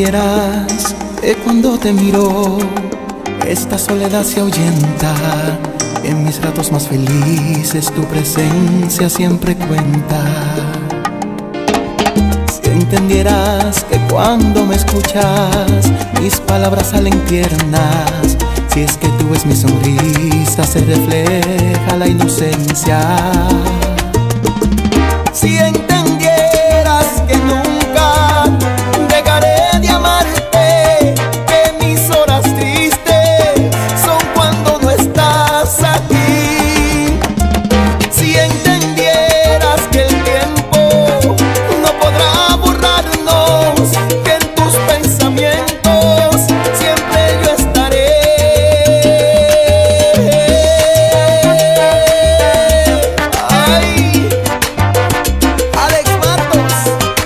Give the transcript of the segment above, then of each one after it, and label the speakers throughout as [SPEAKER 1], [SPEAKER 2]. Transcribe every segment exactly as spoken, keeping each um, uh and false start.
[SPEAKER 1] entendieras que cuando te miro esta soledad se ahuyenta, en mis ratos más felices tu presencia siempre cuenta. Si entendieras que cuando me escuchas mis palabras salen tiernas, si es que tú ves mi sonrisa se refleja la inocencia. Si entendieras que nunca dejaré de amarte, que mis horas tristes son cuando no estás aquí. Si entendieras que el tiempo no podrá borrarnos, que en tus pensamientos siempre yo estaré. Ay, Alex Matos.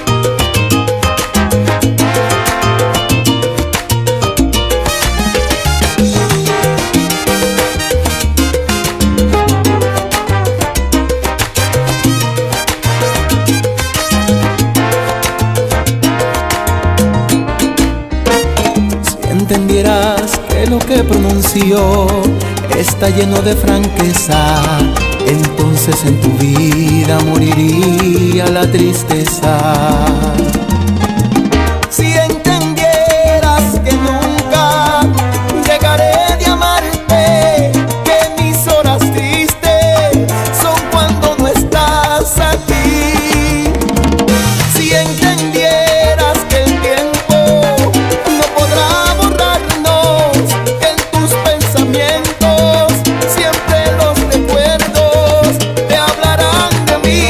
[SPEAKER 1] Si entendieras que lo que pronuncio está lleno de franqueza, entonces en tu vida moriría la tristeza. Si entendieras que nunca dejaré de amarte, que mis horas tristes son cuando no estás aquí. Si entendieras que el tiempo no podrá borrarnos, que en tus pensamientos siempre los recuerdos te hablarán de mí.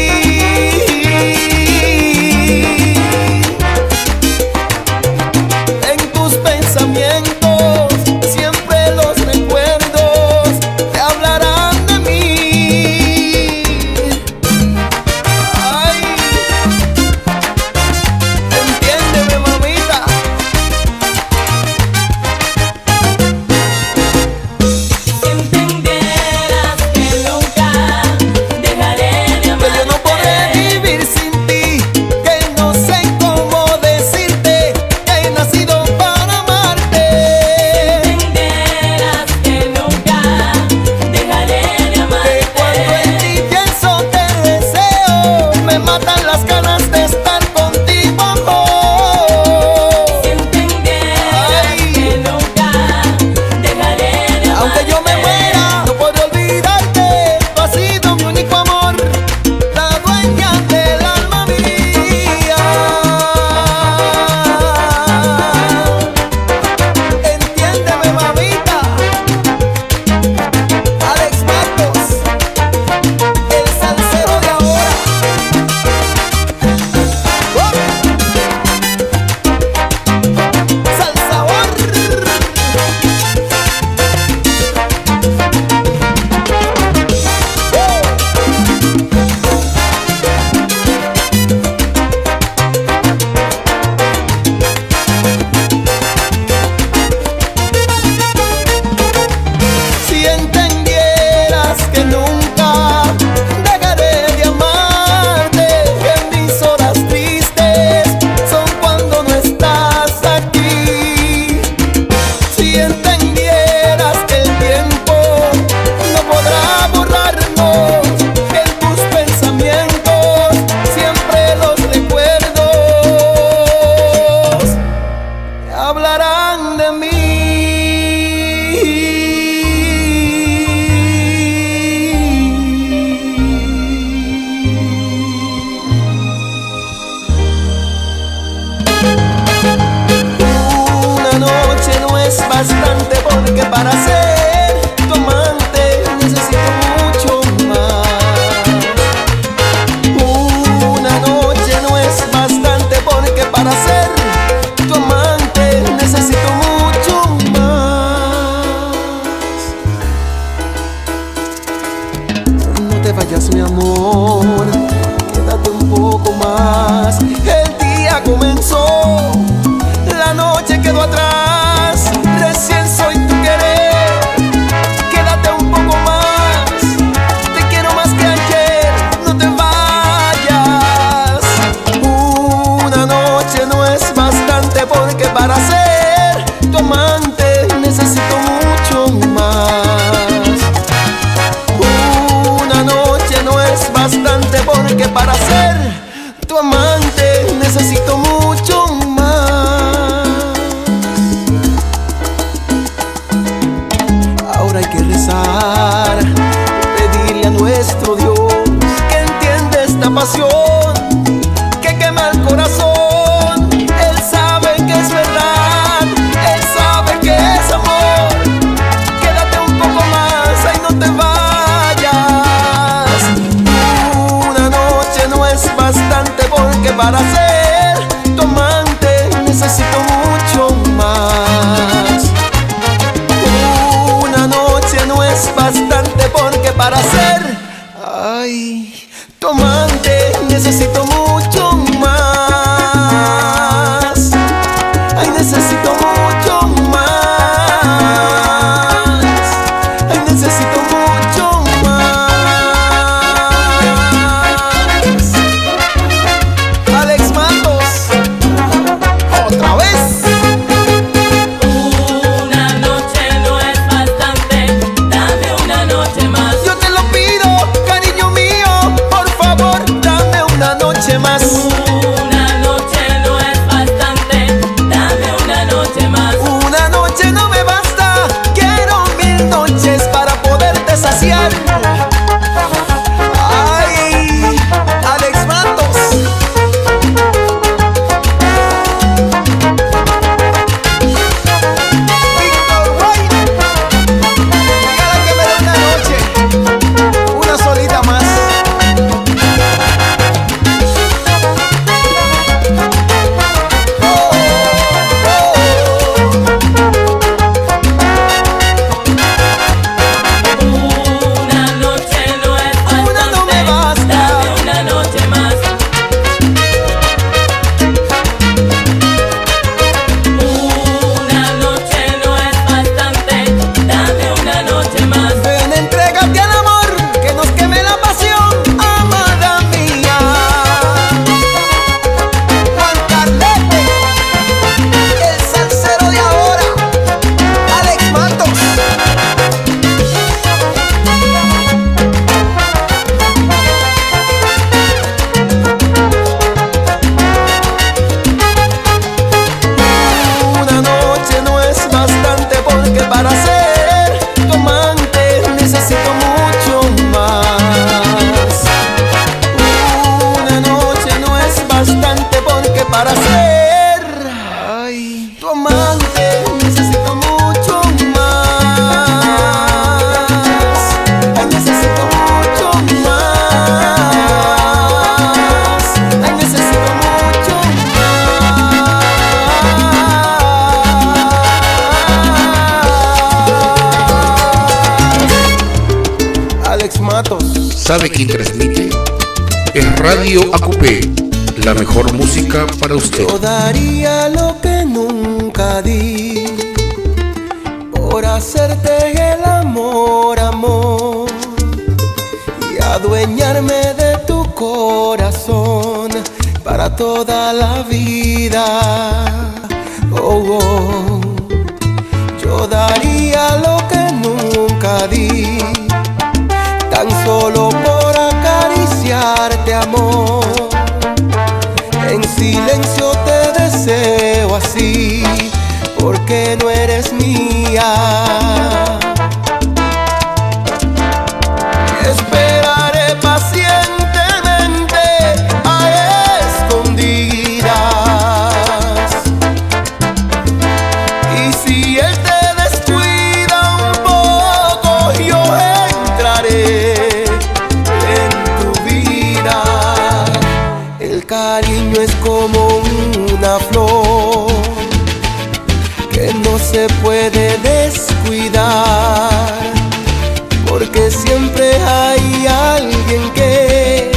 [SPEAKER 1] En tus pensamientos siempre los recuerdos te hablarán de mí. Ay, entiéndeme, mamita.
[SPEAKER 2] Si entendieras que nunca dejaré de
[SPEAKER 1] Que yo no podré
[SPEAKER 2] amarte,
[SPEAKER 1] vivir sin ti, que no sé cómo decirte que he nacido para amarte.
[SPEAKER 2] entendieras que nunca dejaré de
[SPEAKER 1] Que cuando en
[SPEAKER 2] amarte,
[SPEAKER 1] ti pienso te deseo, me matan las ganas de estar contigo.
[SPEAKER 2] si entendieras
[SPEAKER 1] Ay.
[SPEAKER 2] que nunca dejaré de amarte,
[SPEAKER 1] Aunque yo me muera, no podré olvidarte, tú has sido mi único amor, la dueña del alma mía. Entiéndeme, mamita. Alex Matos, el salsero de ahora. ¡Oh! Salsabor. Si entendieras que nunca dejaré de amarte, que mis horas tristes son cuando no estás aquí. Si entendieras que el tiempo no podrá borrarnos, que en tus pensamientos siempre los recuerdos te hablarán de mí. Una noche no es bastante, porque para ser tu amante necesito mucho más. Una noche no es bastante, porque para ser tu amante necesito mucho más. No te vayas, mi amor, quédate un poco más. El día comenzó, la noche quedó atrás, recién soy tu querer. necesito mucho más. Una noche no es bastante porque para ser tu amante necesito mucho más. Ahora hay que rezar, pedirle a nuestro Dios que entiende esta pasión que quema el corazón. Él sabe que es verdad, Él sabe que es amor. Quédate un poco más, ay, no te vayas. Una noche no es bastante porque para ser tu amante necesito mucho más. Una noche no es bastante porque para ser, ay, tu amante necesito mucho más. Ay, necesito mucho más. Ay, necesito mucho más. Alex Matos, otra vez.
[SPEAKER 2] Una noche no es bastante, dame una noche más.
[SPEAKER 1] Yo te lo pido, cariño mío, por favor, dame una noche más.
[SPEAKER 2] Una noche no es bastante, dame una noche más.
[SPEAKER 1] Una noche no me basta, quiero mil noches para poderte saciar. Ay, Alex Matos. Víctor White, regala que me dé una noche, una solita más. Oh, oh,
[SPEAKER 2] Una noche no es
[SPEAKER 1] Una no me
[SPEAKER 2] bastante,
[SPEAKER 1] basta.
[SPEAKER 2] dame una noche más. Una noche no es bastante, dame una noche más.
[SPEAKER 1] ven, entrégate al amor que nos queme la pasión, amada mía. Juan Carlete, el salsero de ahora, Alex Matos. Una noche no es bastante porque para ser tu amante necesito mucho más. Una noche no es bastante porque para ser, ay, tu amante necesito mucho más. Ay, necesito mucho más. Ay, necesito mucho más. Alex Matos.
[SPEAKER 3] ¿Sabe quién transmite? Es Radio A Q P, la mejor música para usted.
[SPEAKER 1] Yo daría lo que nunca di por hacerte el amor, amor, y adueñarme de tu corazón para toda la vida. Oh, oh. Yo daría lo que nunca di, tan solo por acariciarte, amor. En silencio te deseo así, porque no eres mía. Esperaré pacientemente a escondidas, y si él te descuida un poco, yo entraré en tu vida. El cariño es como una flor que no se puede descuidar, porque siempre hay alguien que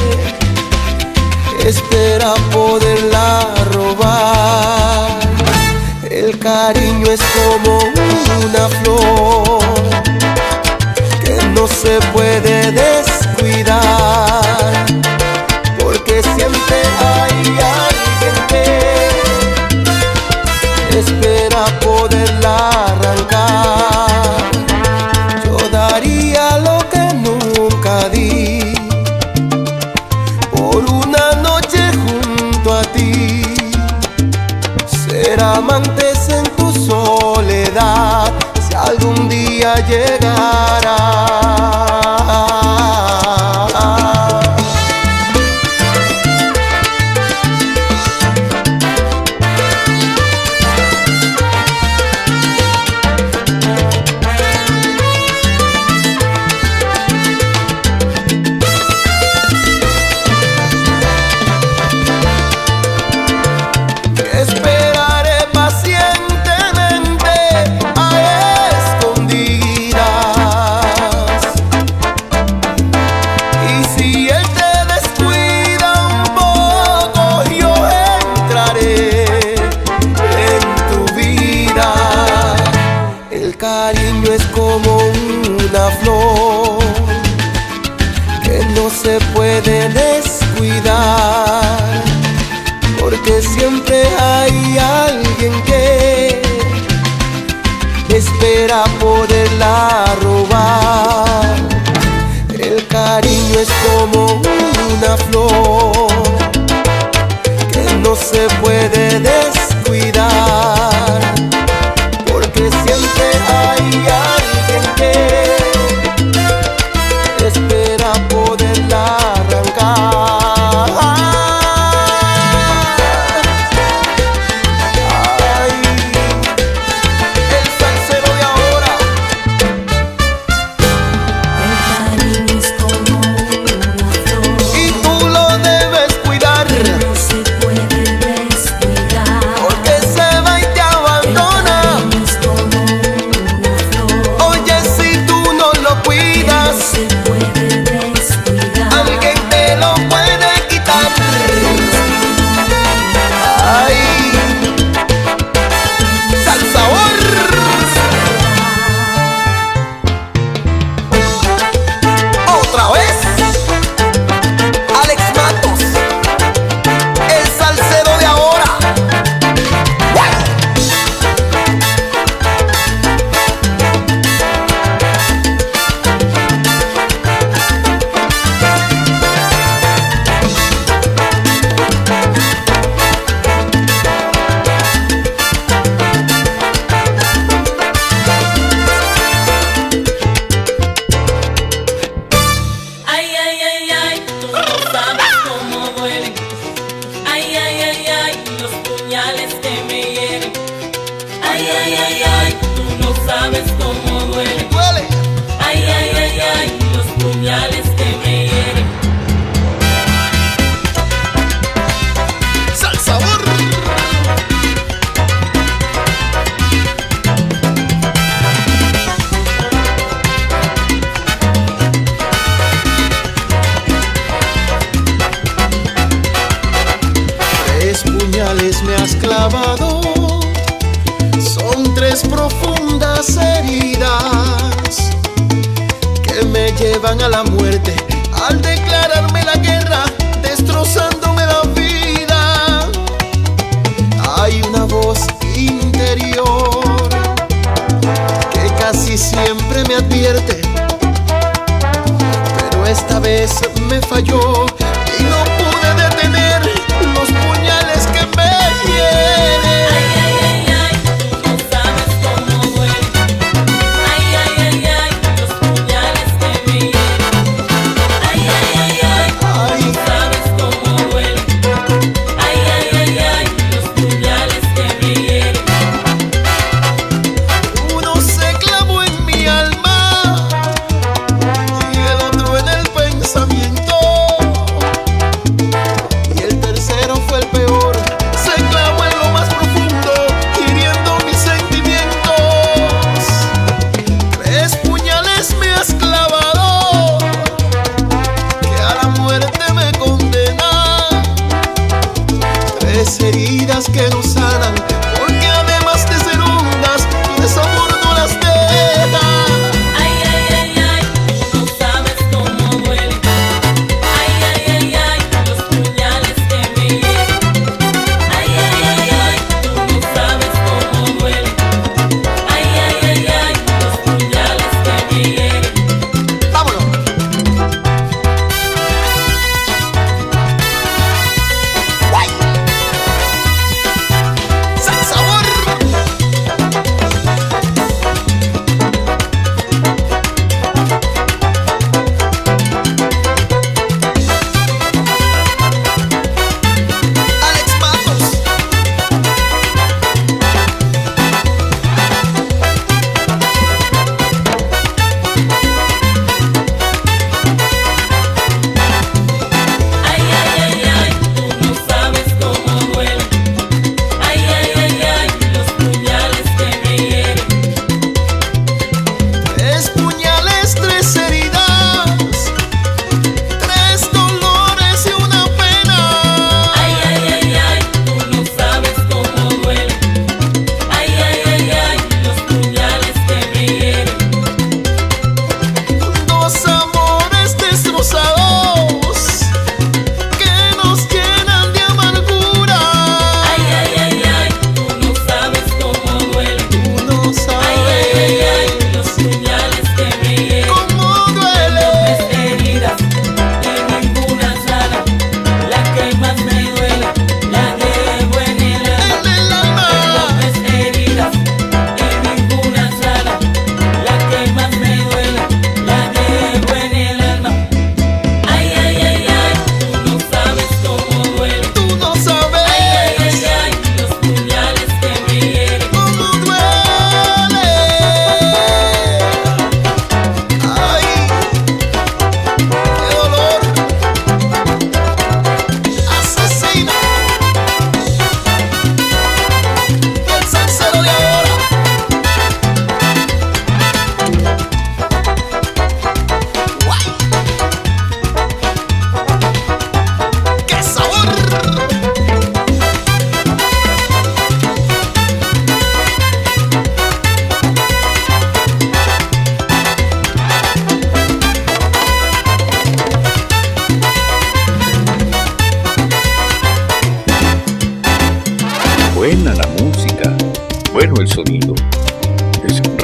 [SPEAKER 1] espera poderla robar. El cariño es como una flor que no se puede descuidar, porque siempre hay alguien que espera poderla arrancar. algún día llegará. Se puede descuidar, porque siempre hay alguien que espera poderla robar. El cariño es como una flor que no se puede descuidar, porque siempre hay alguien que espera poderla arrancar. Ay, el salsero de ahora.
[SPEAKER 2] El cariño es como una flor
[SPEAKER 1] Y tú lo debes cuidar,
[SPEAKER 2] que no se puede descuidar.
[SPEAKER 1] porque se va y te abandona.
[SPEAKER 2] El cariño es como una flor
[SPEAKER 1] Oye, si tú no lo
[SPEAKER 2] que no
[SPEAKER 1] cuidas,
[SPEAKER 2] se puede descuidar.
[SPEAKER 1] alguien te lo puede quitar. Ay, salsabor. Otra vez, Alex Matos, el salsero de ahora.
[SPEAKER 2] Ay, ay, ay, ay, tú no sabes cómo duele. Ay, ay, ay, ay, los puñales que me hieren. Ay, ay, ay, ay, tú no sabes cómo duele.
[SPEAKER 1] Duele.
[SPEAKER 2] Ay, ay, ay, ay, los puñales que me hieren.
[SPEAKER 1] Salsabor. Tres puñales me has clavado, son tres profundas heridas que me llevan a la muerte al declararme la guerra, destrozándome la vida. Hay una voz interior que casi siempre me advierte, pero esta vez me falló y no pude detener los puñales que me hieren.
[SPEAKER 2] Ay, ay, ay, ay, tú no sabes cómo duele. Ay, ay, ay, ay, los puñales que me hieren. Ay, ay, ay, ay,
[SPEAKER 1] Ay,
[SPEAKER 2] tú sabes cómo duele. Ay, ay, ay, ay, los puñales que me hieren.
[SPEAKER 1] uno se clavó en mi alma y el otro en el pensamiento.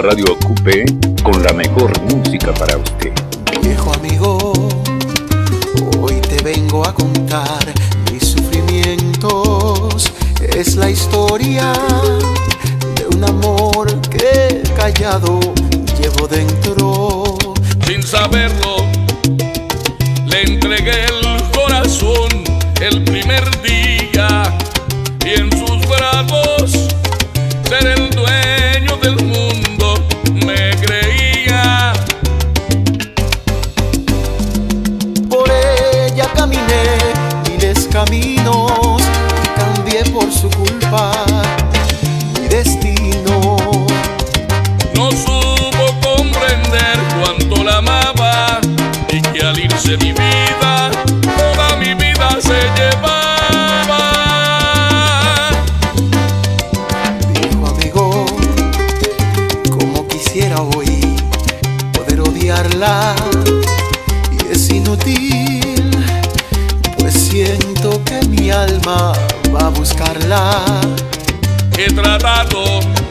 [SPEAKER 4] Radio Ocupe con la mejor música para usted.
[SPEAKER 1] Viejo amigo, hoy te vengo a contar mis sufrimientos. Es la historia de un amor que callado llevo dentro.
[SPEAKER 5] Sin saberlo, le entregué el corazón el primer día y en sus brazos ser el dueño del mundo me creía.
[SPEAKER 1] Por ella caminé miles caminos y cambié por su culpa mi destino.
[SPEAKER 5] No supo comprender cuánto la amaba y que al irse mi vida, toda mi vida se llevaba.
[SPEAKER 1] Viejo amigo, como quisiera hoy poder odiarla, y es inútil, pues siento que mi alma va a buscarla.
[SPEAKER 5] He tratado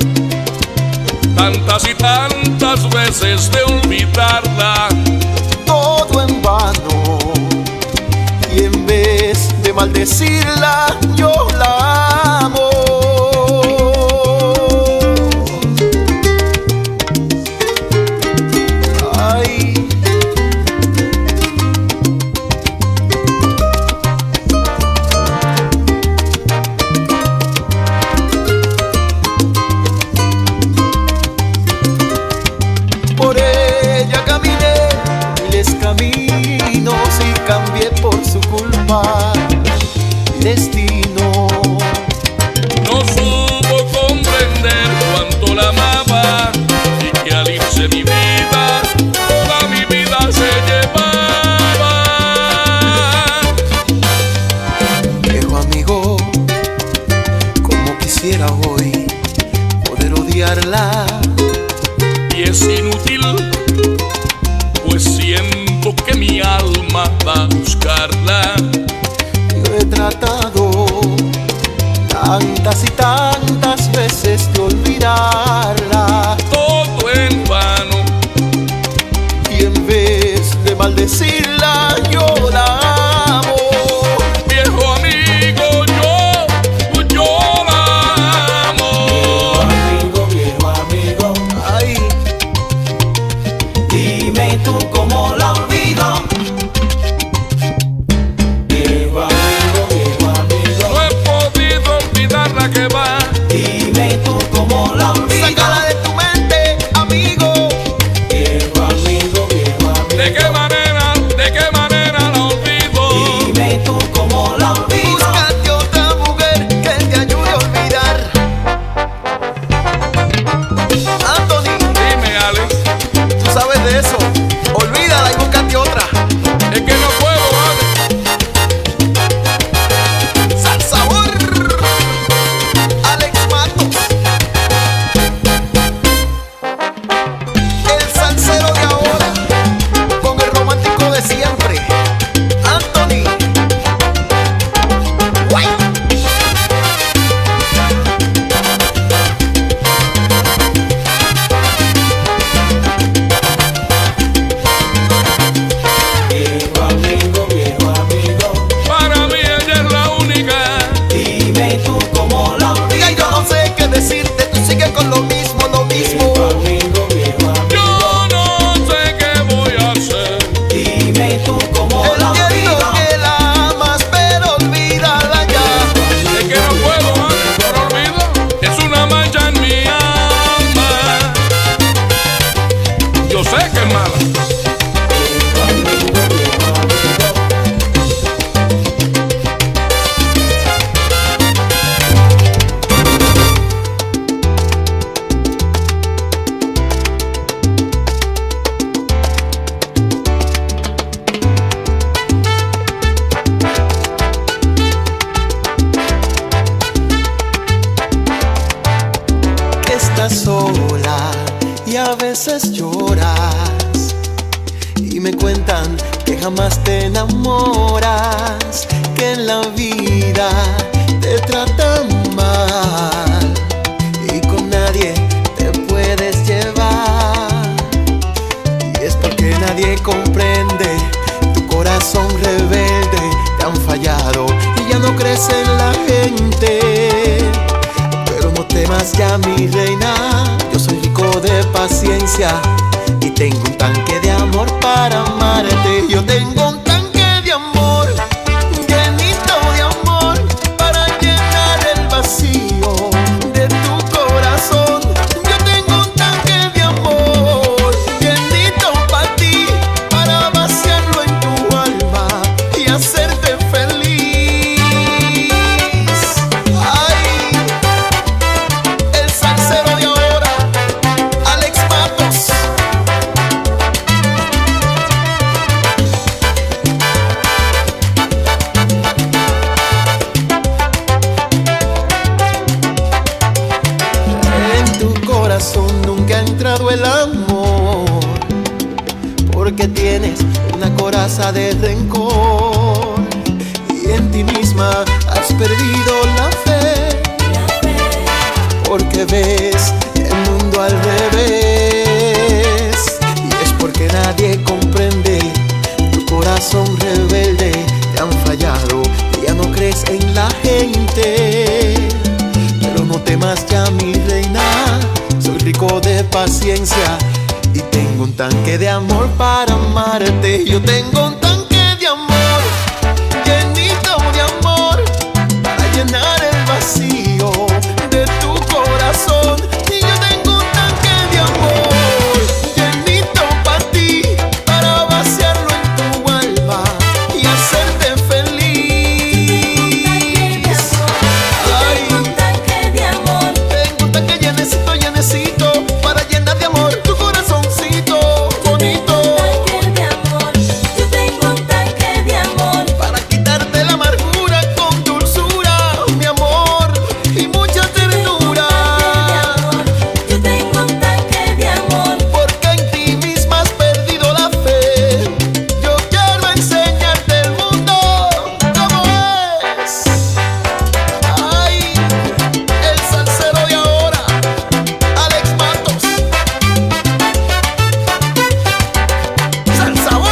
[SPEAKER 5] tantas y tantas veces de olvidarla,
[SPEAKER 1] Todo en vano, y en vez de maldecirla, yo la amo. Ay. Por ella caminé miles caminos y cambié por su culpa mi destino.
[SPEAKER 5] no supo comprender cuánto la amaba y que al irse mi vida, toda mi vida se llevaba.
[SPEAKER 1] Viejo amigo, como quisiera hoy poder odiarla,
[SPEAKER 5] Y es inútil, pues siento que mi alma va a buscarla.
[SPEAKER 1] yo he tratado tantas y tantas veces de olvidarla,
[SPEAKER 5] Todo en vano,
[SPEAKER 1] y en vez de maldecirla, yo la amo.
[SPEAKER 5] viejo amigo, yo, yo la amo.
[SPEAKER 6] Amigo, viejo amigo,
[SPEAKER 1] Ay,
[SPEAKER 6] dime tú cómo la olvido. Viejo amigo, viejo amigo,
[SPEAKER 5] No he podido olvidar la que va.
[SPEAKER 6] dime tú cómo la olvido.
[SPEAKER 1] sácala de tu mente, amigo.
[SPEAKER 6] Viejo amigo, viejo
[SPEAKER 5] ¿De
[SPEAKER 6] amigo,
[SPEAKER 5] qué manera, de qué manera la olvido?
[SPEAKER 6] dime tú cómo la olvido.
[SPEAKER 1] Búscate otra mujer que te ayude a olvidar. Anthony,
[SPEAKER 5] Dime, Alex,
[SPEAKER 1] tú sabes de eso. Olvídala y búscate otra.
[SPEAKER 5] es que no puedo, Alex.
[SPEAKER 1] Sal sabor. Alex Matos. El salsero de ahora, con el romántico de siempre. Anthony. Guay.
[SPEAKER 6] Viejo amigo, viejo amigo,
[SPEAKER 5] Para mí ella es la única.
[SPEAKER 6] dime tú cómo la
[SPEAKER 1] Mira, yo
[SPEAKER 6] olvido.
[SPEAKER 1] no sé qué decirte, tú sigues con lo mismo, lo mismo.
[SPEAKER 6] Viejo amigo, viejo amigo,
[SPEAKER 5] Yo no sé qué voy a hacer.
[SPEAKER 6] dime tú cómo la
[SPEAKER 1] Entiendo
[SPEAKER 6] olvido.
[SPEAKER 1] que la amas, pero olvídala ya.
[SPEAKER 5] Es que no puedo, Alex, por olvido. Es una mancha en mi alma. Yo sé que es mala.
[SPEAKER 6] Viejo amigo, viejo amigo,
[SPEAKER 1] Que estás sola y a veces lloras, y me cuentan que jamás te enamoras, que en la vida te tratan mal y con nadie te puedes llevar. nadie comprende. Tu corazón rebelde te han fallado y ya no crees en la gente. Pero no temas ya, mi reina, yo soy rico de paciencia y tengo un tanque de amor para amarte. Yo tengo un tanque de amor, llenito de amor, para llenar el vacío de tu corazón. Yo tengo un tanque de amor, llenito para ti, para vaciarlo en tu alma y hacerte feliz. Ay, el salsero de ahora, Alex Matos. En tu corazón nunca ha entrado el amor, porque tienes una coraza de rencor y en ti misma has perdido la fe, porque ves el mundo al revés. Y es porque nadie comprende. Tu corazón rebelde te han fallado y ya no crees en la gente. Pero no temas ya, mi reina, soy rico de paciencia y tengo un tanque de amor para amarte. Yo tengo un tanque de amor, llenito de amor, para llenar el vacío de tu corazón. Y yo tengo un tanque de amor, llenito para ti, para vaciarlo en tu alma y hacerte feliz. Ay, tengo un tanque llenecito, llenecito, para llenar de amor tu corazoncito bonito. Para quitarte la amargura con dulzura, mi amor, y mucha ternura. Porque en ti misma has perdido la fe. Yo quiero enseñarte el mundo como es. Ay, el salsero de ahora, Alex Matos. Salsabor.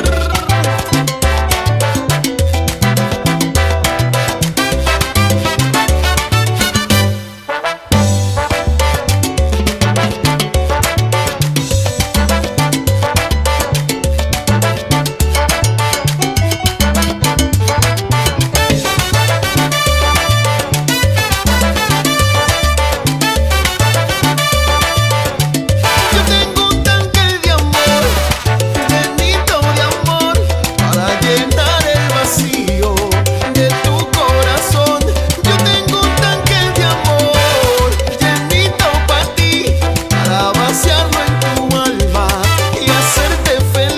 [SPEAKER 1] Yo tengo un tanque de amor, llenito de amor, para llenar el vacío de tu corazón. Yo tengo un tanque de amor, llenito para ti, para vaciarlo en tu alma y hacerte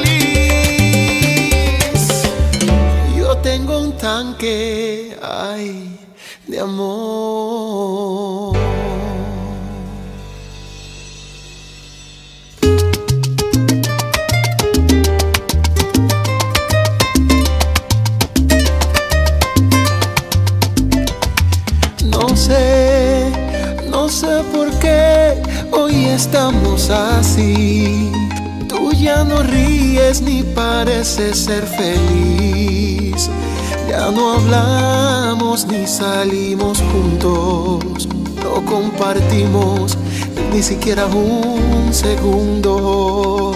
[SPEAKER 1] feliz. Yo tengo un tanque, ay, de amor. No sé, no sé por qué hoy estamos así. Tú ya no ríes ni pareces ser feliz. Ya no hablamos ni salimos juntos. No compartimos ni siquiera un segundo.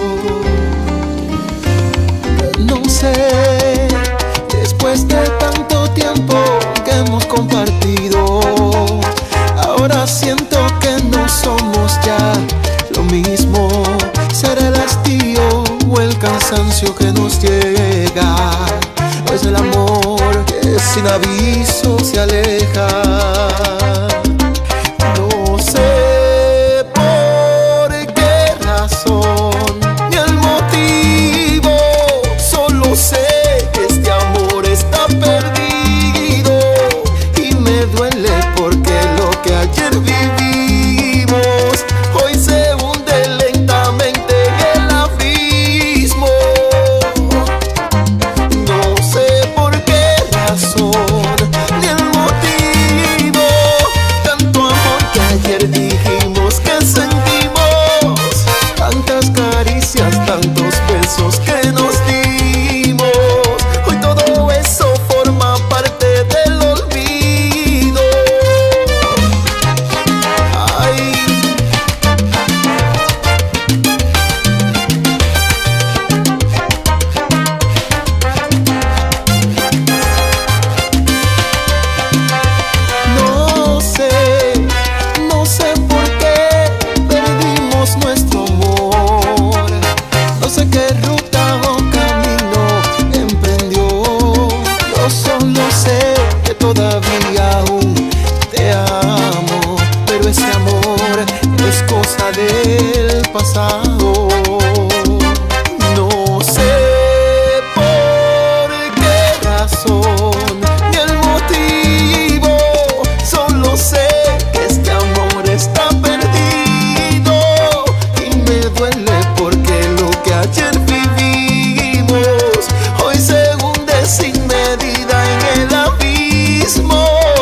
[SPEAKER 1] No sé, después de tanto tiempo que hemos compartido, ahora siento que no somos ya lo mismo. Será el hastío o el cansancio que nos llega, o es el amor que sin aviso se aleja. No sé por qué razón ni el motivo, solo sé que este amor está perdido y me duele porque lo que ayer vivimos hoy se hunde lentamente en el abismo. No sé por qué razón ni el motivo, No sé por qué razón ni el motivo, solo sé que este amor está perdido y me duele porque lo que ayer vivimos hoy se hunde sin medida en el abismo.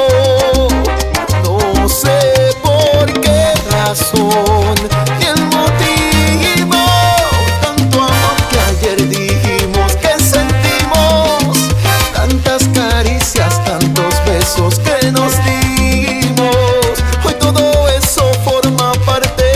[SPEAKER 1] No sé por qué razón ni el motivo, tanto amor que ayer dijimos que sentimos, tantas caricias, tantos besos que nos dimos, hoy todo eso forma parte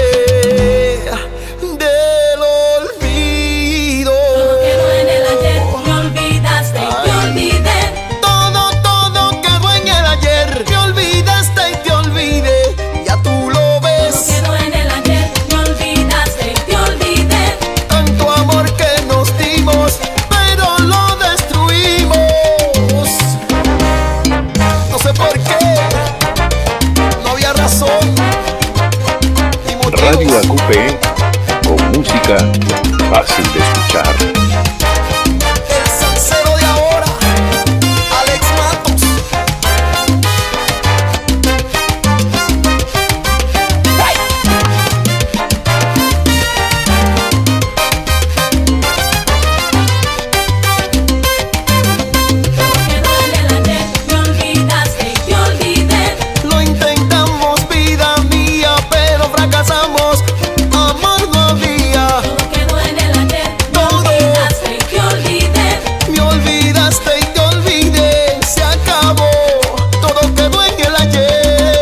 [SPEAKER 1] del olvido.
[SPEAKER 2] Todo quedó en el ayer, me olvidaste y te olvidé.
[SPEAKER 1] Todo, todo quedó en el ayer, te olvidaste y te olvidé, ya tú lo
[SPEAKER 2] Todo
[SPEAKER 1] ves.
[SPEAKER 2] quedó en el ayer, me olvidaste y te olvidé.
[SPEAKER 1] Tanto amor que nos dimos, pero lo destruimos. No sé por qué, no había razón ni motivos.
[SPEAKER 4] Radio Acupe, con música fácil de escuchar.
[SPEAKER 1] El salsero de ahora, Alex Matos.
[SPEAKER 2] Todo quedó en el ayer, me olvidaste y te olvidé.
[SPEAKER 1] Lo intentamos, vida mía, pero fracasamos. Amor no había.
[SPEAKER 2] Todo quedó en el ayer, me
[SPEAKER 1] Todo.
[SPEAKER 2] olvidaste y te olvidé.
[SPEAKER 1] Me olvidaste y te olvidé, se acabó, todo quedó en el ayer.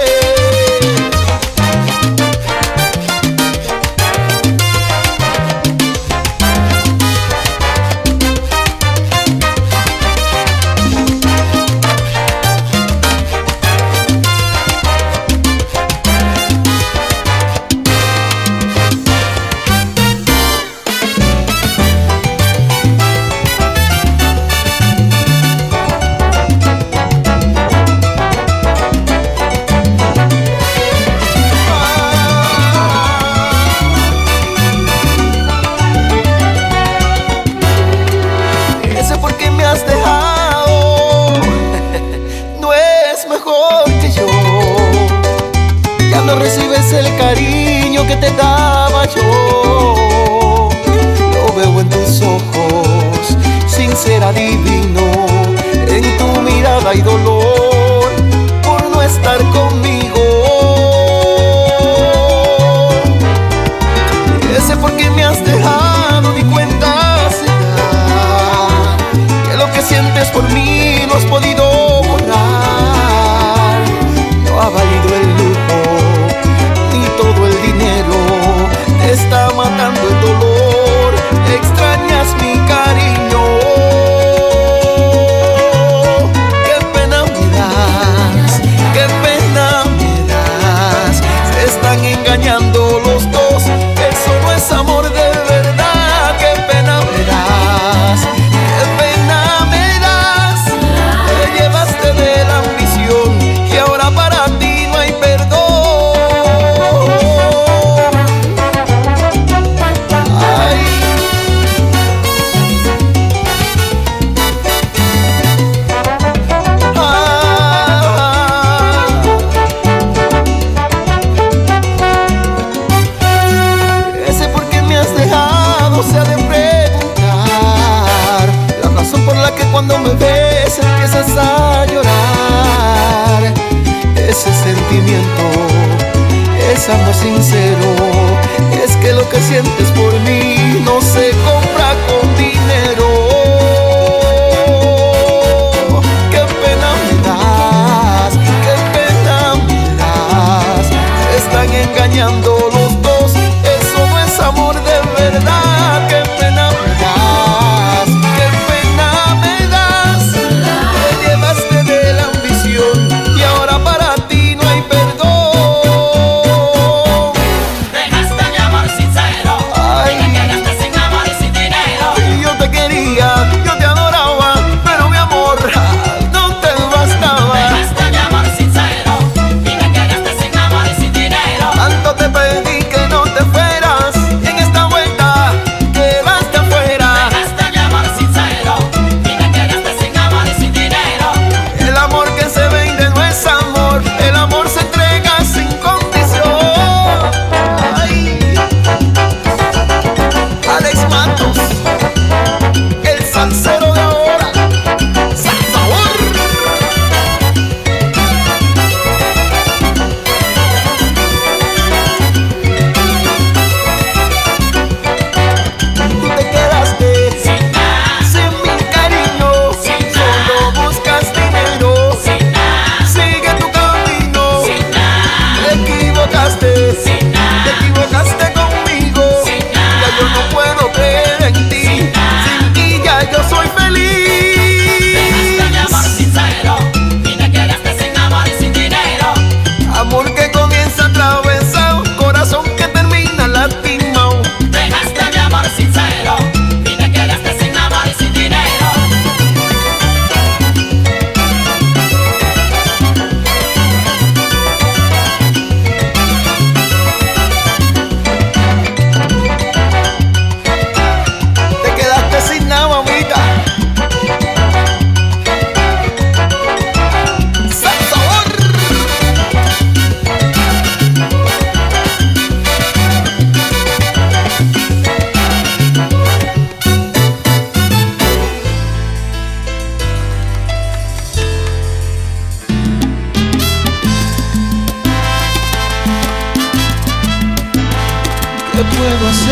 [SPEAKER 1] Ese por qué me has dejado no es mejor que yo. Ya no recibes el cariño que te daba yo. Lo veo en tus ojos, sin ser adivino. En tu mirada hay dolor por no estar conmigo. Ese por qué me has dejado, ni cuenta se da, que lo que sientes por mí no has podido borrar. No ha valido el lujo, ni todo el dinero, te está matando el dolor, extrañas mi cariño. Qué pena me das, qué pena me das, se están engañando los dos, eso no es amor de verdad. Qué pena me das, qué pena me das, te llevaste de la ambición y ahora para ti no hay perdón. Ay. Ah. Ese por qué me has dejado se ha de preguntar, la razón por la que cuando me ves empiezas a llorar. Ese sentimiento, ese amor sincero, es que lo que sientes por mí no se compra con dinero. Qué pena me das, qué pena me das, se están engañando los dos, eso no es amor de verdad. Qué pena me das, qué pena me das, te llevaste de la ambición y ahora para ti no hay perdón.
[SPEAKER 6] Dejaste mi amor sincero.
[SPEAKER 1] Ay.
[SPEAKER 6] Dime que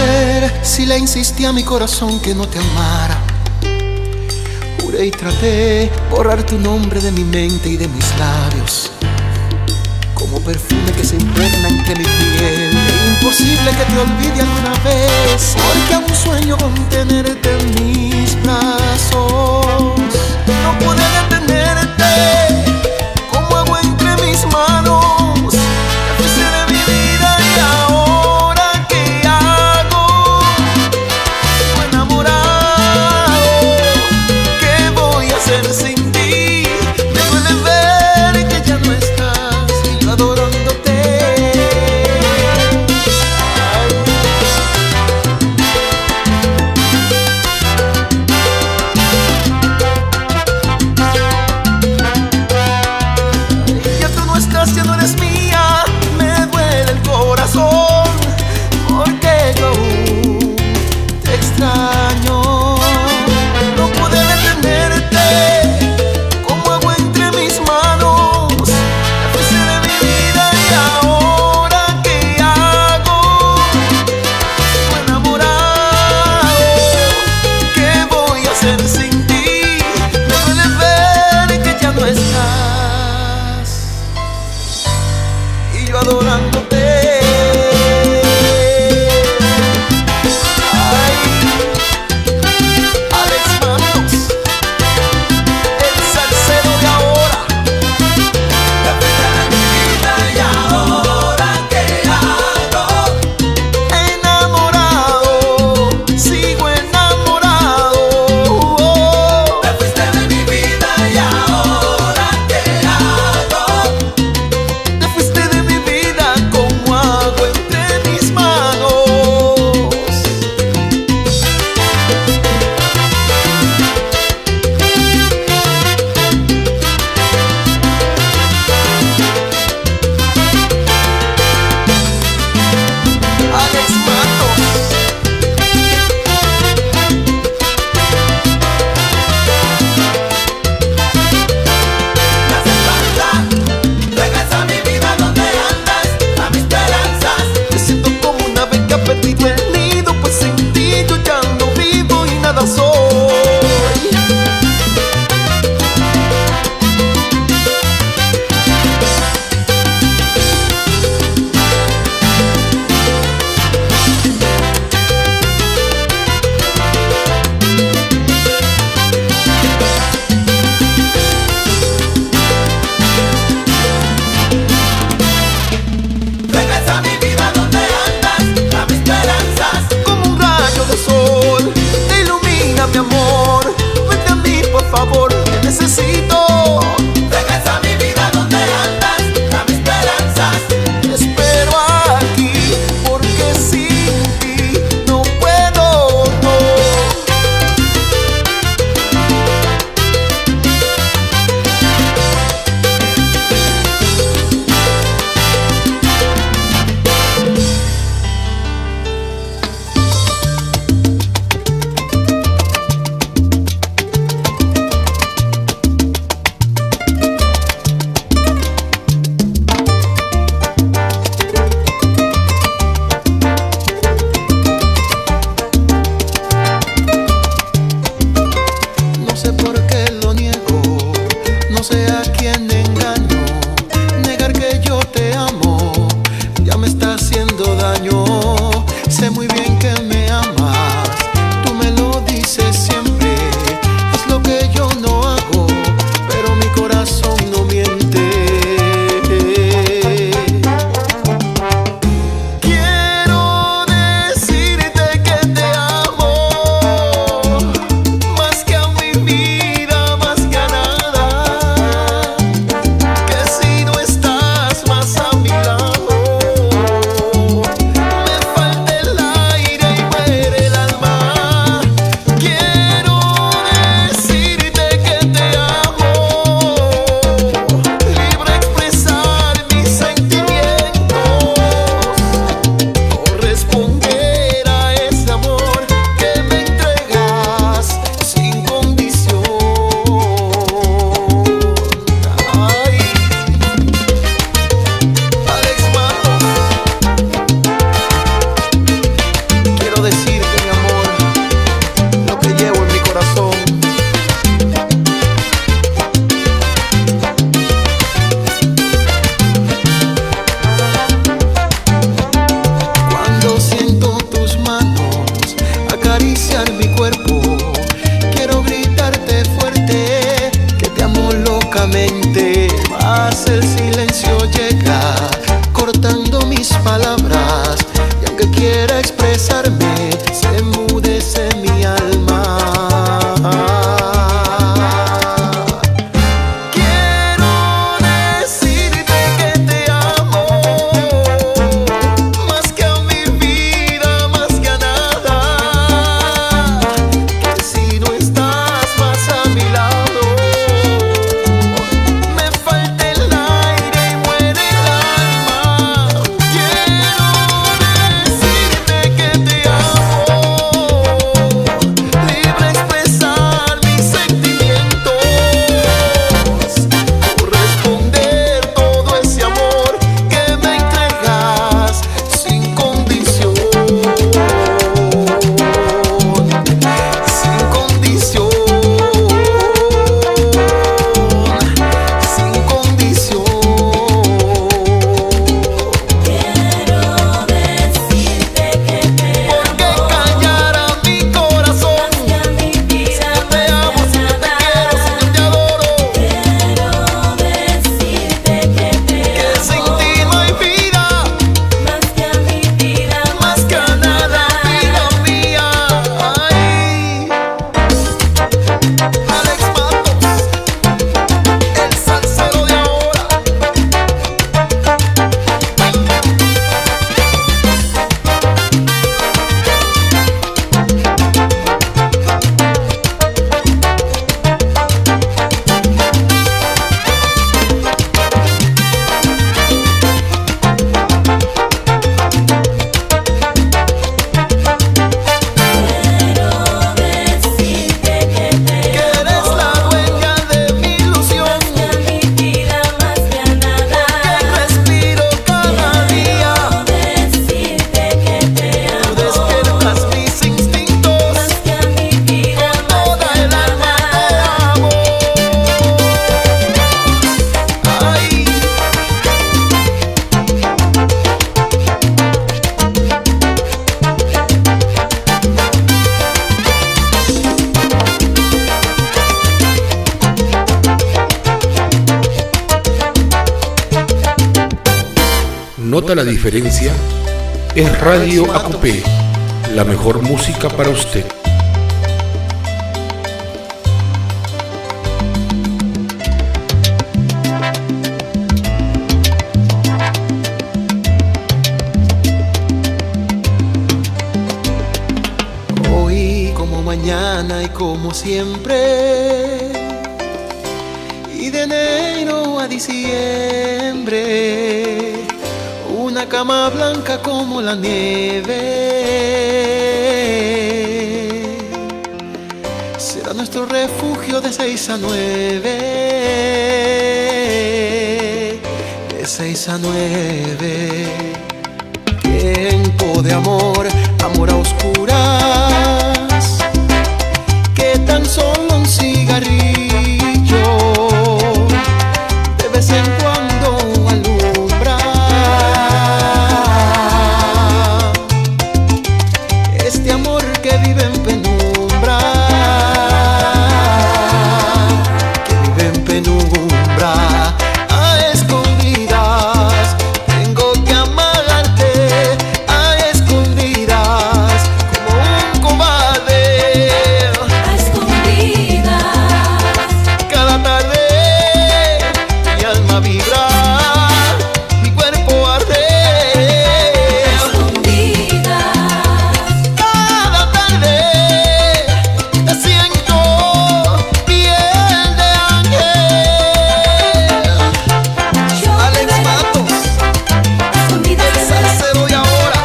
[SPEAKER 1] mujer, si le insistí a mi corazón que no te amara. Juré y traté borrar tu nombre de mi mente y de mis labios, como perfume que se impregna entre mi piel. Imposible que te olvide alguna vez, porque aún sueño con tenerte en mis brazos. No pude detenerte, como agua entre mis manos. Te fuiste de mi vida y ahora ¿qué hago? Sigo enamorado, ¿qué voy a hacer sin ti? Me duele ver que ya no estás y yo adorándote.
[SPEAKER 3] nota la diferencia, es Radio A Q P, la mejor música para usted.
[SPEAKER 1] Hoy como mañana y como siempre, y de enero a diciembre, una cama blanca como la nieve será nuestro refugio de seis a nueve, de seis a nueve. Tiempo de amor, amor a oscuras, que tan solo un cigarrillo de vez en cuando alumbra. Este amor que vive en penumbra, que vive en penumbra, a escondidas. Tengo que amarte a escondidas, como un cobarde.
[SPEAKER 2] A escondidas,
[SPEAKER 1] Cada tarde mi alma vibra, mi cuerpo arde.
[SPEAKER 2] a escondidas,
[SPEAKER 1] Cada tarde te siento piel de ángel.
[SPEAKER 2] yo te
[SPEAKER 1] Alex
[SPEAKER 2] veré,
[SPEAKER 1] Matos,
[SPEAKER 2] a escondidas
[SPEAKER 1] el
[SPEAKER 2] te veré.
[SPEAKER 1] salsero de ahora.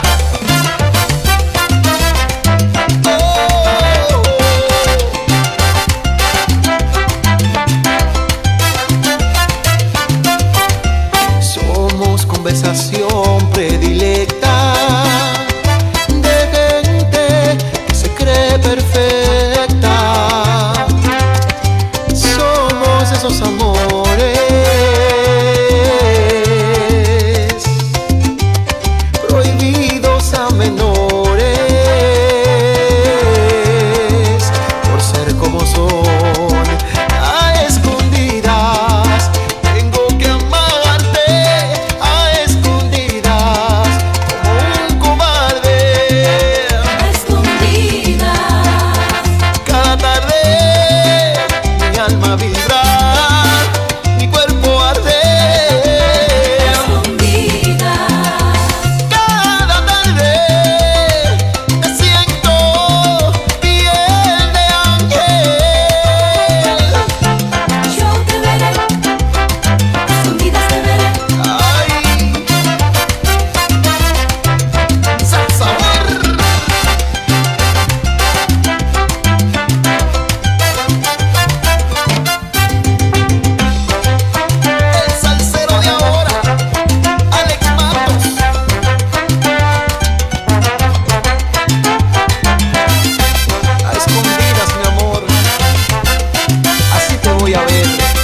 [SPEAKER 1] Oh. Somos conversación predilecta de gente que se cree perfecta. Somos esos amores prohibidos a menores por ser como son. A escondidas tengo que amarte, a escondidas como un cobarde.
[SPEAKER 2] A escondidas,
[SPEAKER 1] Cada tarde mi alma vibra, mi cuerpo arde.
[SPEAKER 2] a escondidas,
[SPEAKER 1] Cada tarde te siento piel de ángel.
[SPEAKER 2] yo te veré, a escondidas te veré.
[SPEAKER 1] Ay, sabor. El salsero de ahora, Alex Matos. A escondidas, mi amor, así te voy a ver.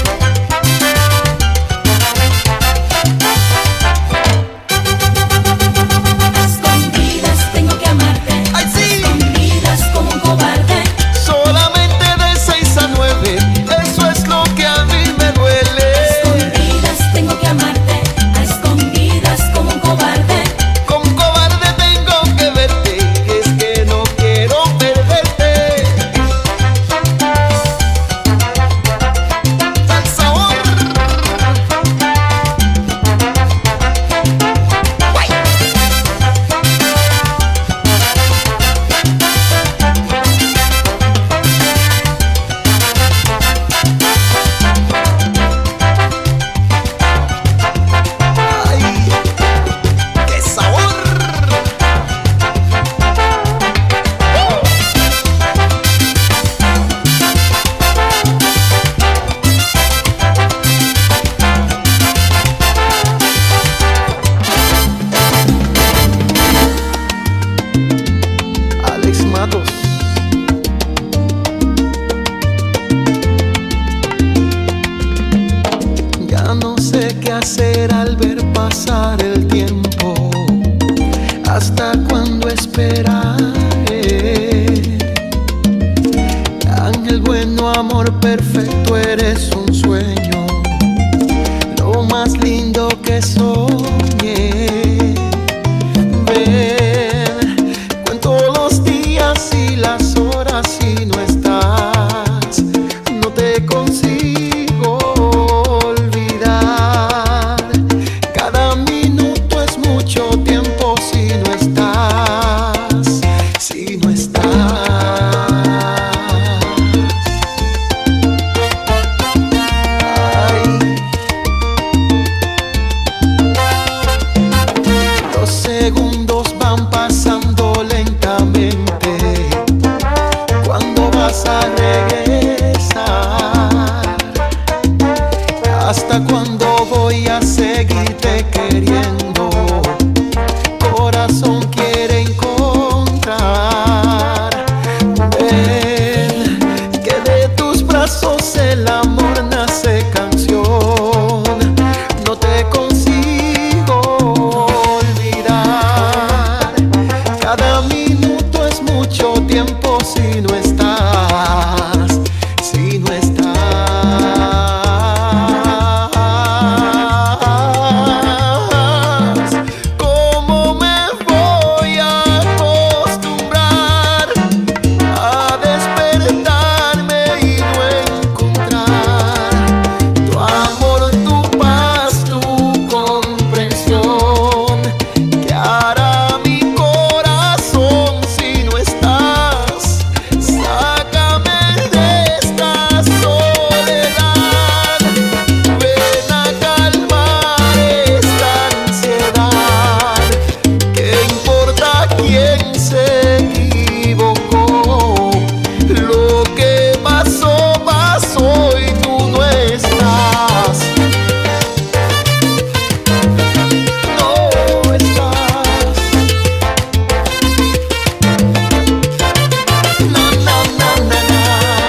[SPEAKER 2] A escondidas tengo que amarte,
[SPEAKER 1] ¡Ay, sí!
[SPEAKER 2] a escondidas como un cobarde.
[SPEAKER 1] Solamente de seis a nueve, eso es lo que a mí me
[SPEAKER 2] A
[SPEAKER 1] duele.
[SPEAKER 2] escondidas tengo que amarte, a escondidas como un cobarde.
[SPEAKER 1] Con cobarde tengo que verte, es que no quiero perderte. Al sabor. Guay. Ay, qué sabor. Alex Matos. Ya no sé qué hacer al ver pasar el tiempo. ¿Hasta cuándo esperaré? Ángel bueno, amor perfecto, eres un sueño, lo más lindo que soñé. si no estás, si no estás. ¿Cómo me voy a acostumbrar a despertarme y no encontrar tu amor, tu paz, tu comprensión? ¿Qué hará mi corazón si no estás? Sácame de esta soledad, ven a calmar esta ansiedad. ¿Qué importa quién se equivocó? Lo que pasó, pasó y tú no estás. No estás. Na, na, na, na, na.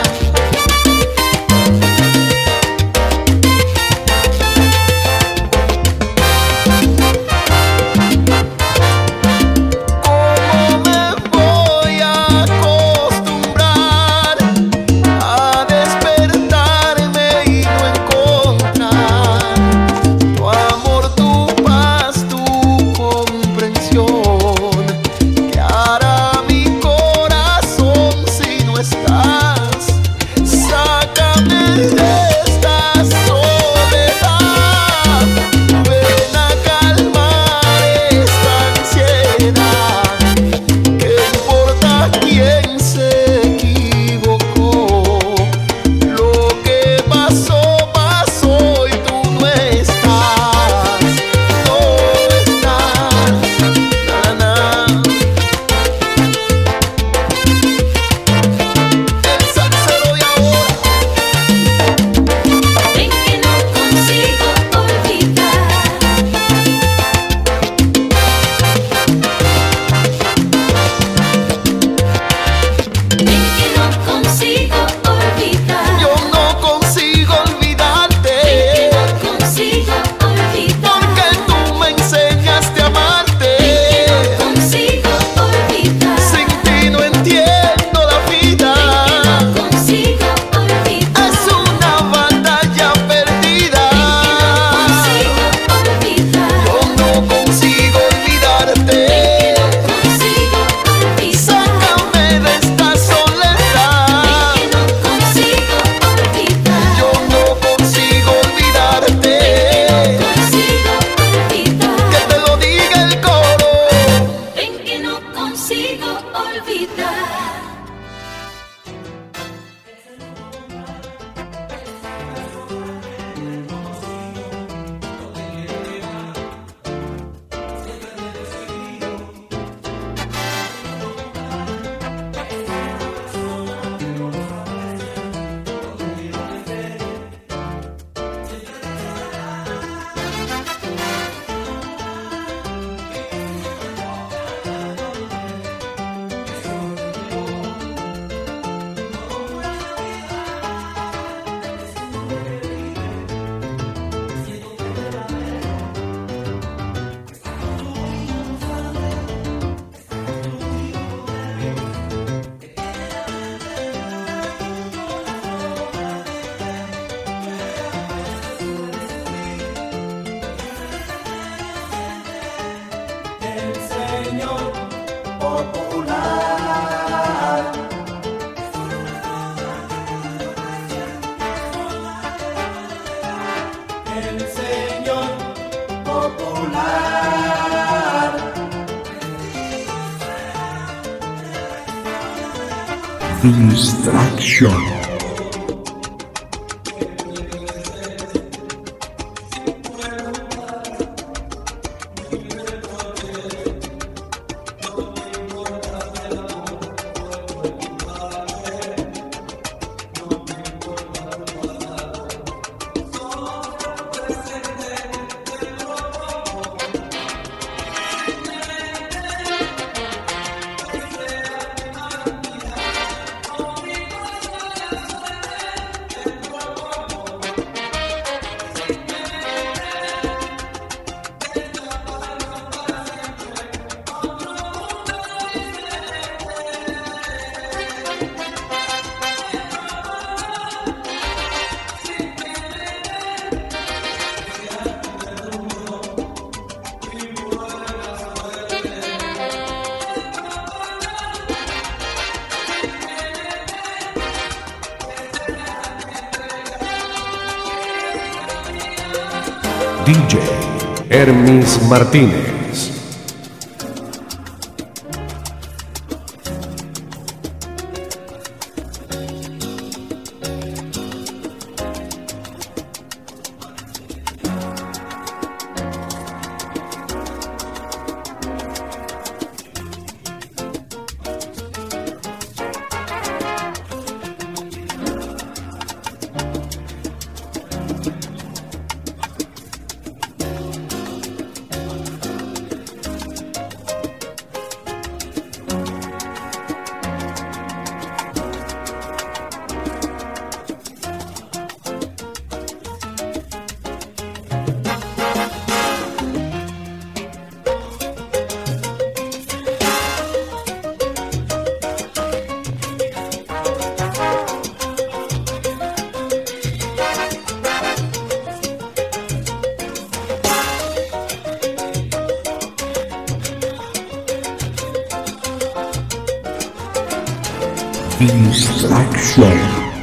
[SPEAKER 1] ¿Cómo me voy a acostumbrar a despertarme y no encontrar tu amor, tu paz, tu comprensión? ¿Qué hará mi corazón si no estás? Sácame de esta soledad, ven a calmar esta ansiedad. ¿Qué importa quién se equivocó? Lo que pasó, pasó y tú no estás. No estás. Na, na. El salsero de ahora.
[SPEAKER 2] Ven que no consigo olvidar. Ven que no consigo olvidar.
[SPEAKER 1] Yo no consigo olvidarte,
[SPEAKER 2] Ven que no consigo olvidar.
[SPEAKER 1] porque tú me enseñaste a amarte.
[SPEAKER 2] Ven que no consigo olvidar.
[SPEAKER 1] Sin ti no entiendo la vida.
[SPEAKER 2] Ven que no consigo olvidar.
[SPEAKER 1] Es una batalla perdida.
[SPEAKER 2] Ven que no consigo olvidar.
[SPEAKER 1] Yo no consigo olvidarte.
[SPEAKER 2] Consigo olvidar.
[SPEAKER 1] Sácame de esta soledad.
[SPEAKER 2] Que no consigo olvidar.
[SPEAKER 1] Yo no consigo olvidarte.
[SPEAKER 2] Consigo olvidar.
[SPEAKER 1] Que te lo diga el coro.
[SPEAKER 2] Ven que no consigo olvidar.
[SPEAKER 6] El Señor popular. El Señor popular.
[SPEAKER 3] Distraction.
[SPEAKER 7] D J Hermis Martínez. Distraction.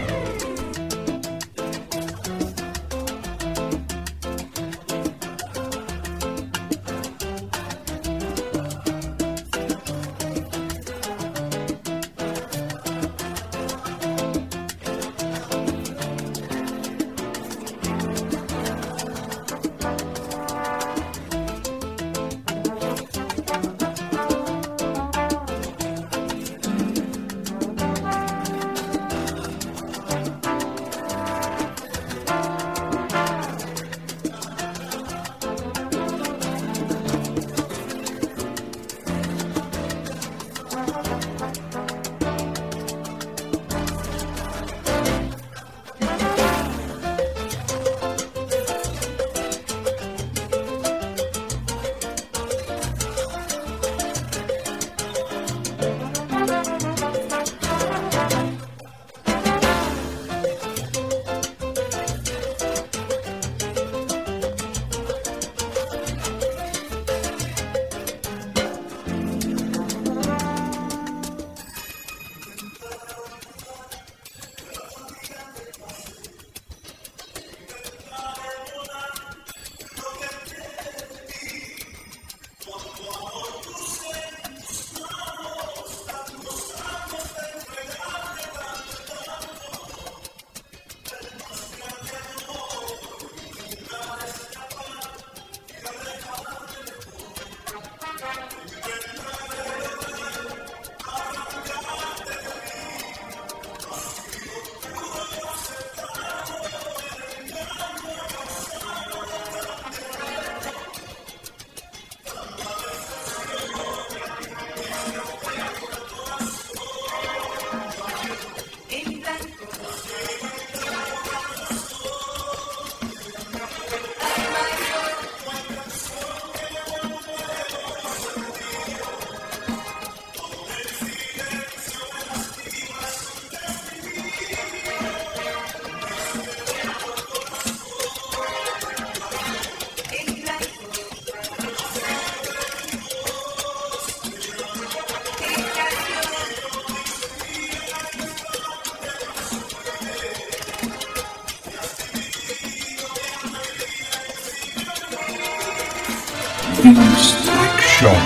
[SPEAKER 7] Distraction.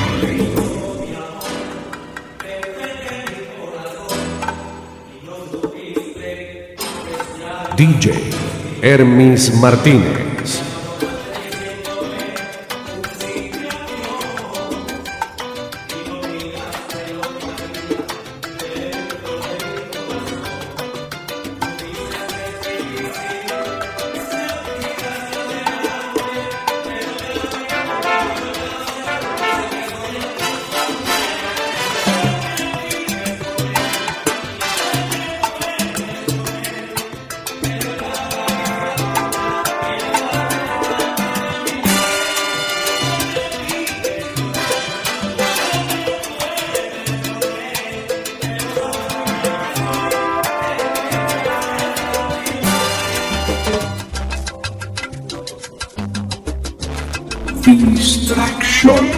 [SPEAKER 7] D J Hermis Martínez. Distraction.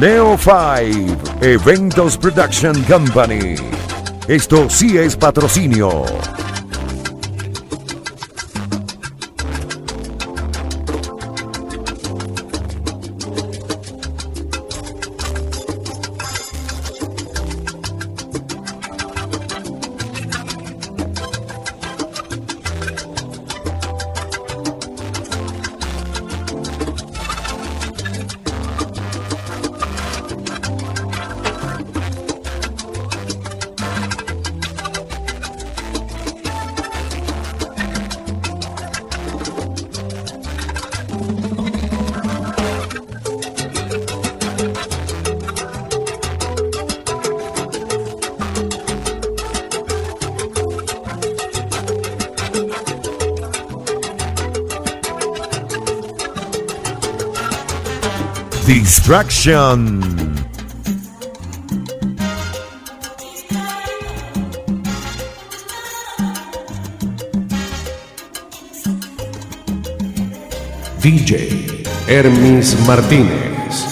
[SPEAKER 8] Neo cinco, Eventos Production Company. Esto sí es patrocinio. Distraction.
[SPEAKER 7] D J Hermis Martínez.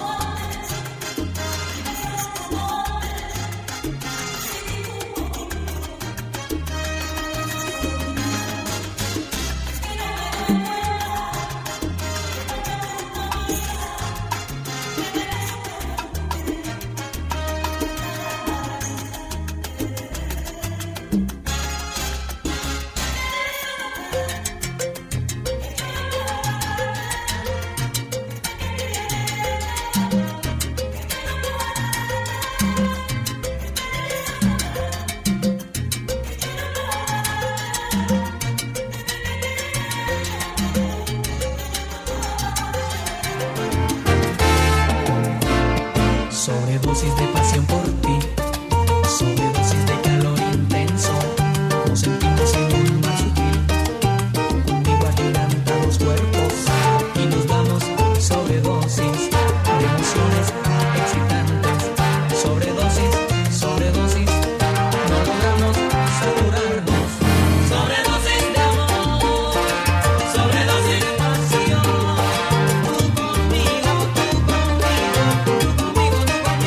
[SPEAKER 9] Sobredosis de pasión por ti, sobredosis de calor intenso, nos sentimos en un mar sutil, contigo agigantan los cuerpos y nos damos sobredosis de emociones excitantes, sobredosis, sobredosis, no logramos saturarnos, sobredosis de amor, sobredosis de pasión, tú conmigo, tú conmigo, tú conmigo.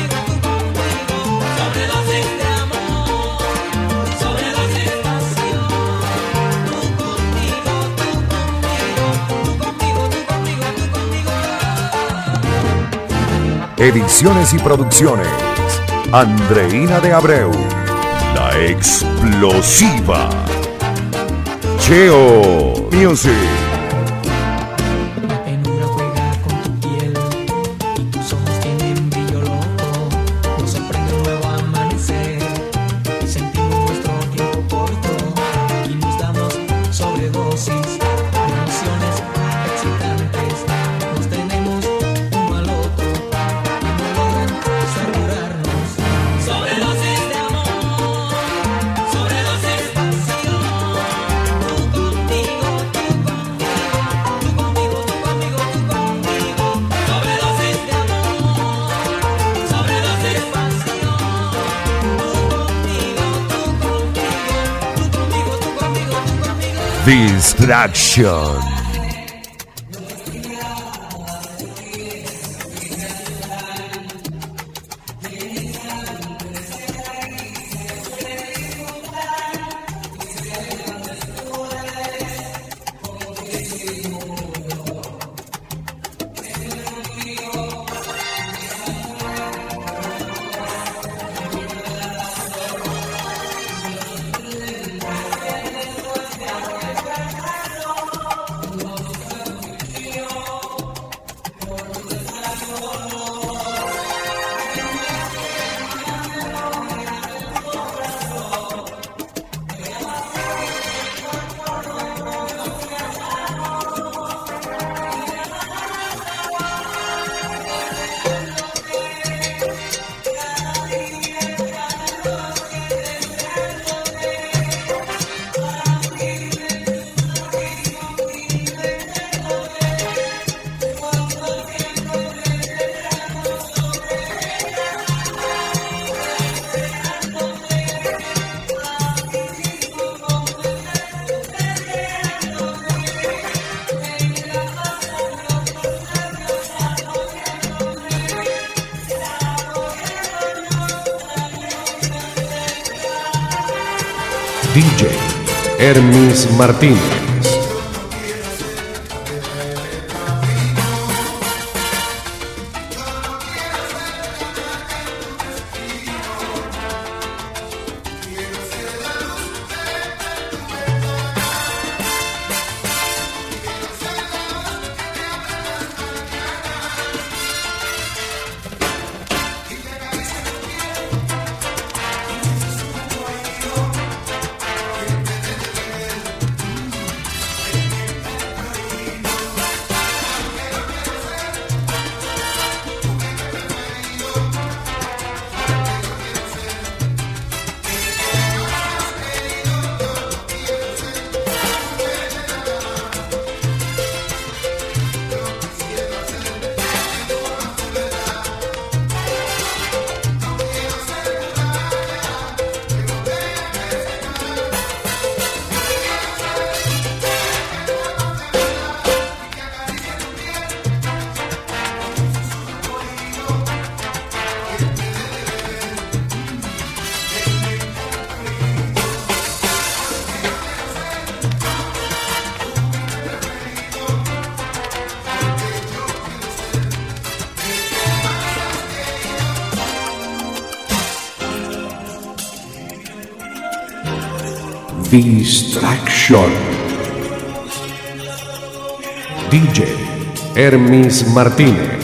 [SPEAKER 8] Ediciones y producciones. Andreina de Abreu, la explosiva. Cheo Music.
[SPEAKER 9] La penumbra juega con tu piel y tus ojos tienen brillo loco. Nos sorprende un nuevo amanecer y sentimos nuestro tiempo corto y nos damos sobredosis de emociones excitantes. Nos tenemos uno al otro y no logran saturarnos. Sobredosis de amor, sobredosis de pasión. Tú contigo, tú conmigo, tú conmigo, tú conmigo, tú conmigo. Sobredosis de amor, sobredosis de pasión. Tú conmigo, tú conmigo, tú conmigo, tú conmigo, tú conmigo.
[SPEAKER 8] Distraction.
[SPEAKER 7] D J Hermis Martínez. Distraction. D J Hermis Martínez.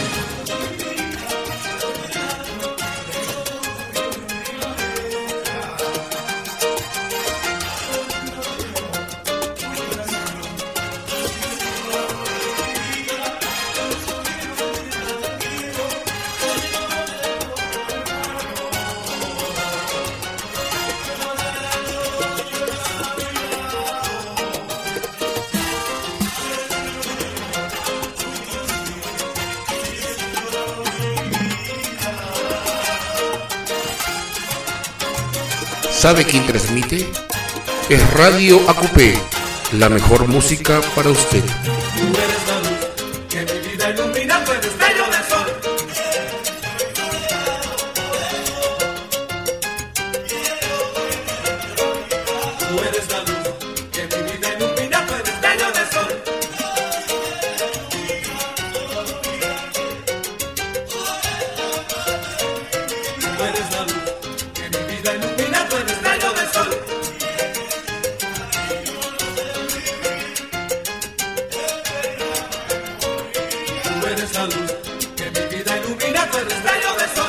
[SPEAKER 3] ¿Sabe quién transmite? Es Radio A Q P, la mejor música para usted.
[SPEAKER 6] Tú eres la luz que mi vida ilumina, tú eres destello del sol. Tú eres la luz que mi vida ilumina, tú eres destello del sol. Tú eres la luz que mi vida ilumina, tú eres destello del sol. Tú eres la luz que mi vida ilumina, tú eres rayo de sol.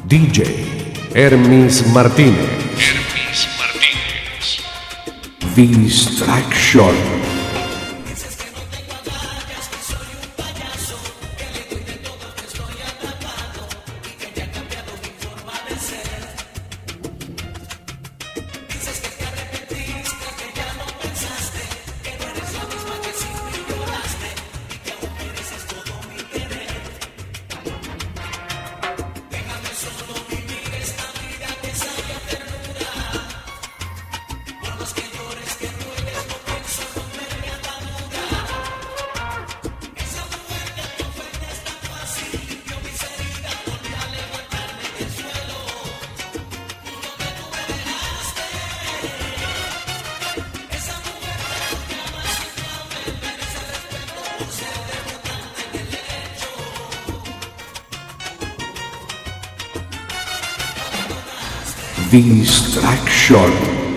[SPEAKER 7] D J Hermis Martínez.
[SPEAKER 3] Hermis Martínez.
[SPEAKER 7] Distraction. Distraction.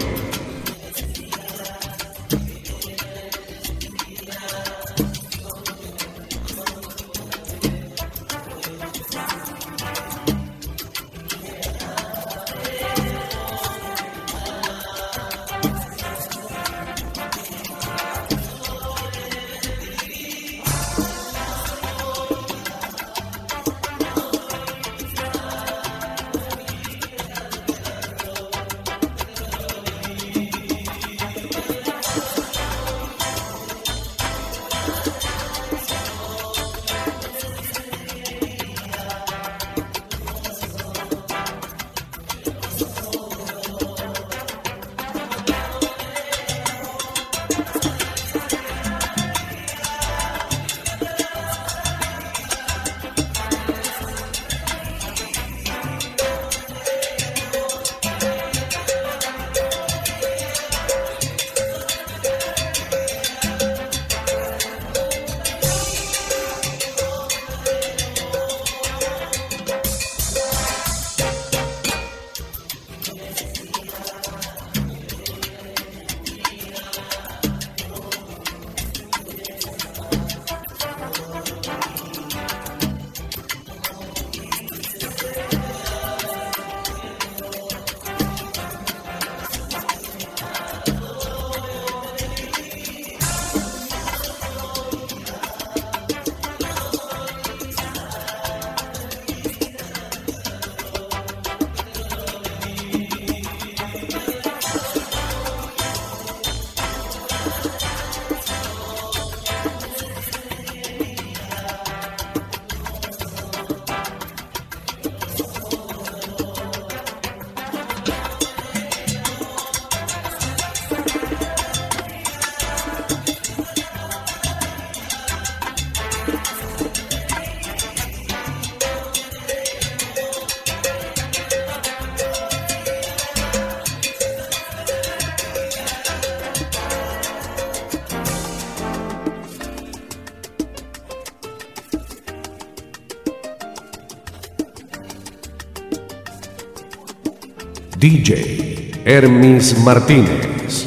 [SPEAKER 7] D J Hermis Martínez.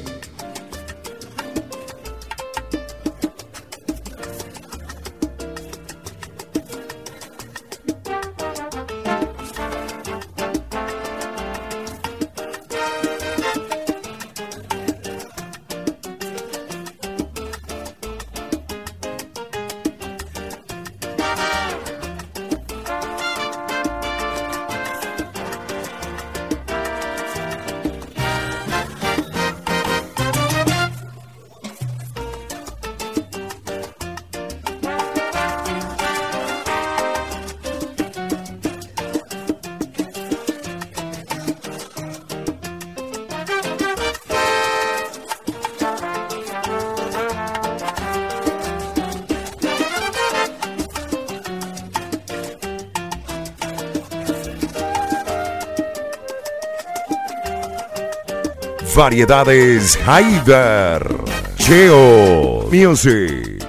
[SPEAKER 8] Variedades Haider. Cheo Music.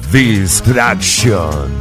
[SPEAKER 8] Distraction.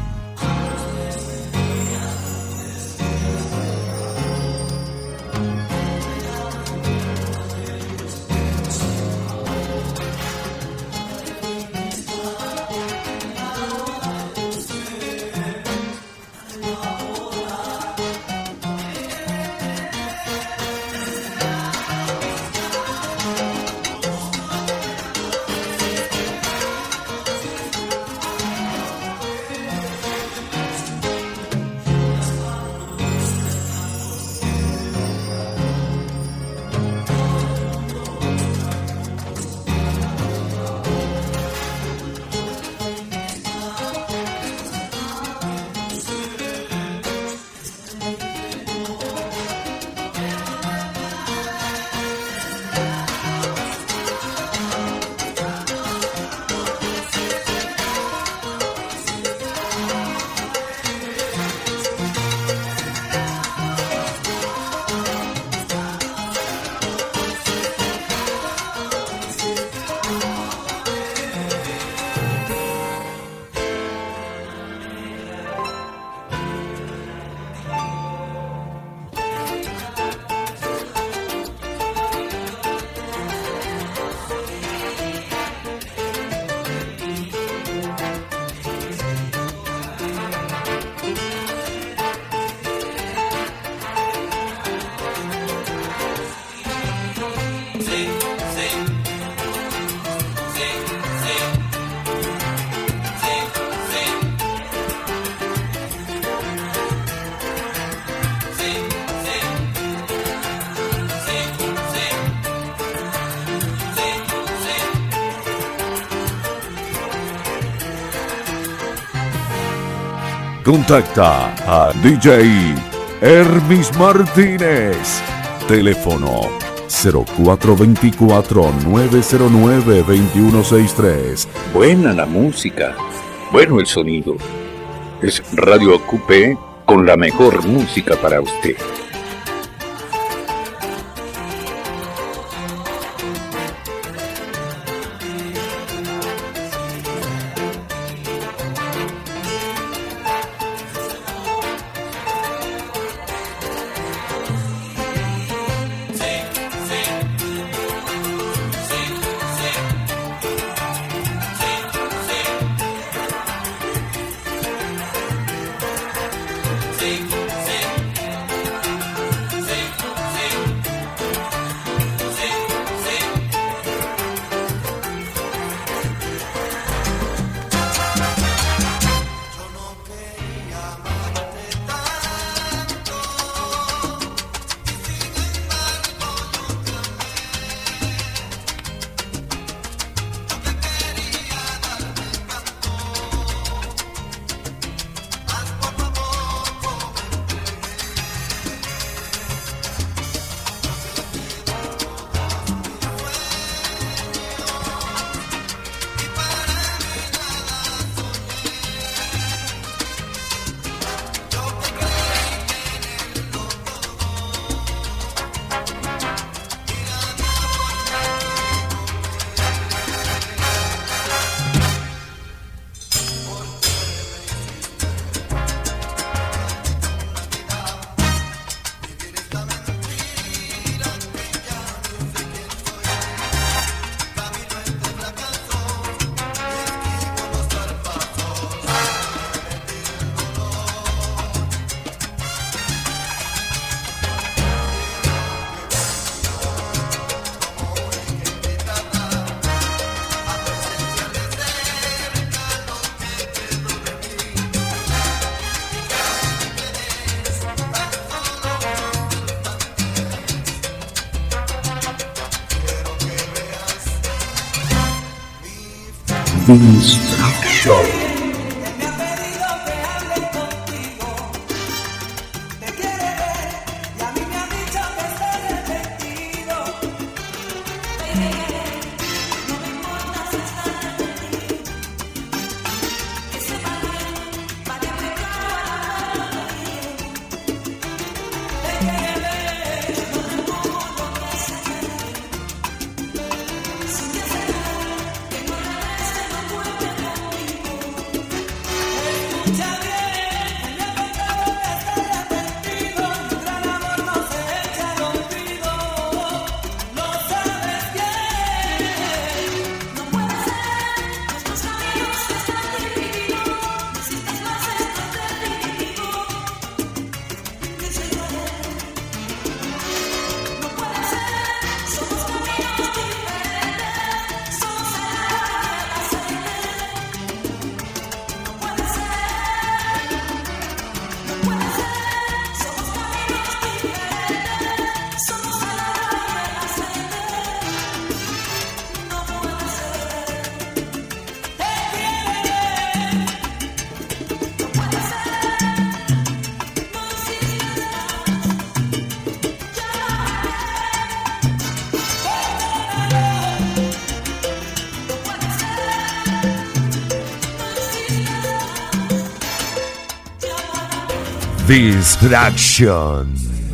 [SPEAKER 8] Contacta a D J Hermis Martínez. Teléfono cero cuatro dos cuatro, nueve cero nueve, dos uno seis tres.
[SPEAKER 4] Buena la música, bueno el sonido. Es Radio A Q P con la mejor música para usted.
[SPEAKER 8] Distraction. Distraction.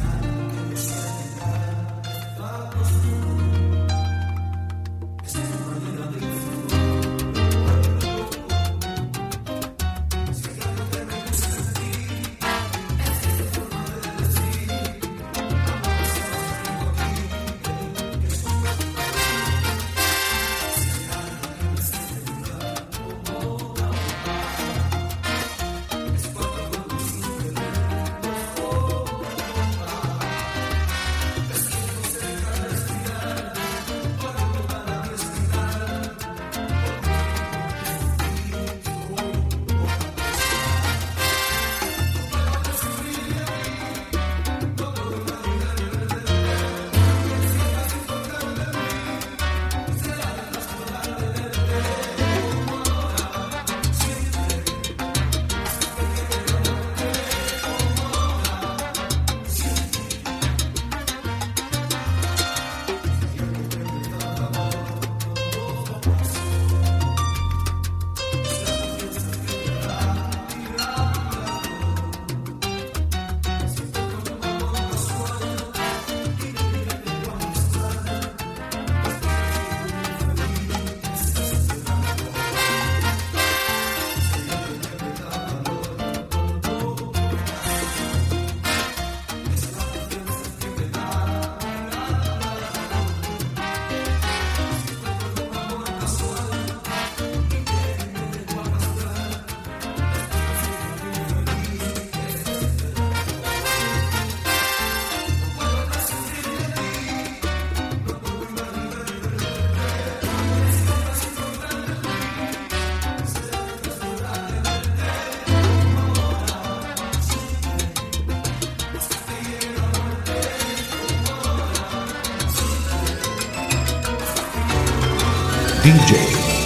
[SPEAKER 7] D J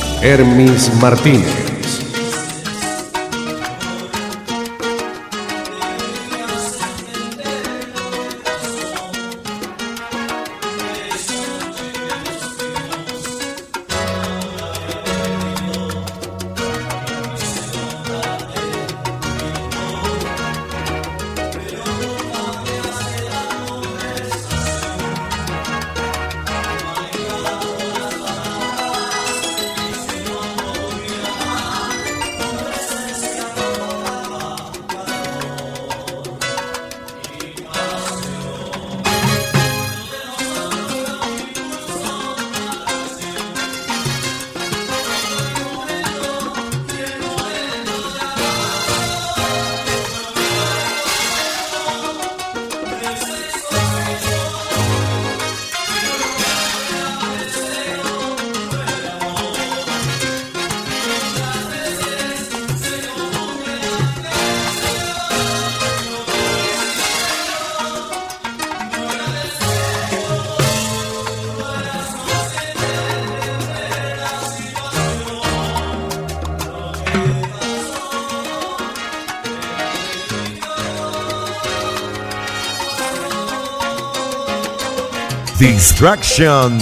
[SPEAKER 7] Hermis Martínez.
[SPEAKER 8] Distraction.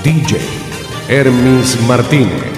[SPEAKER 7] D J Hermis Martínez.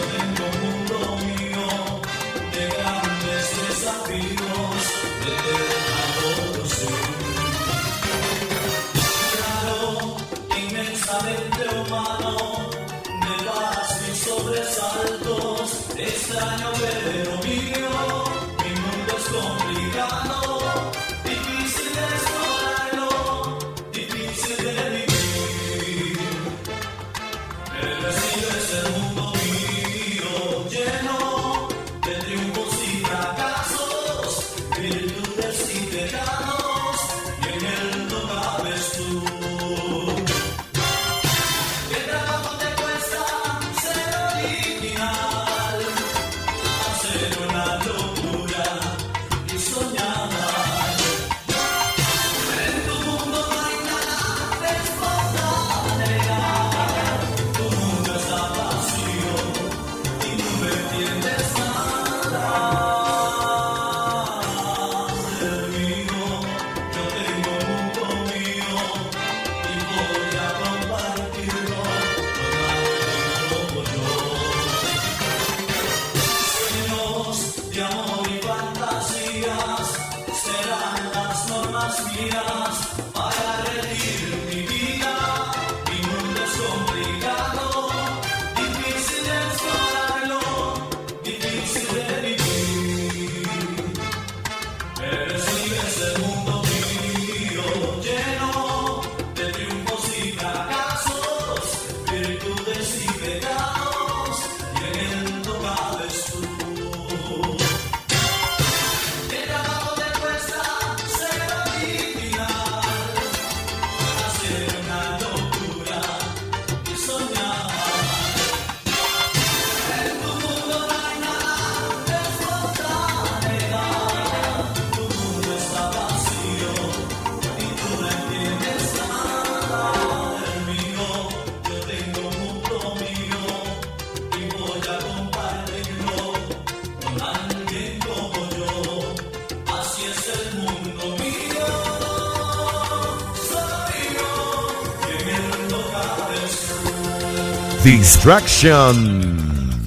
[SPEAKER 7] Distraction.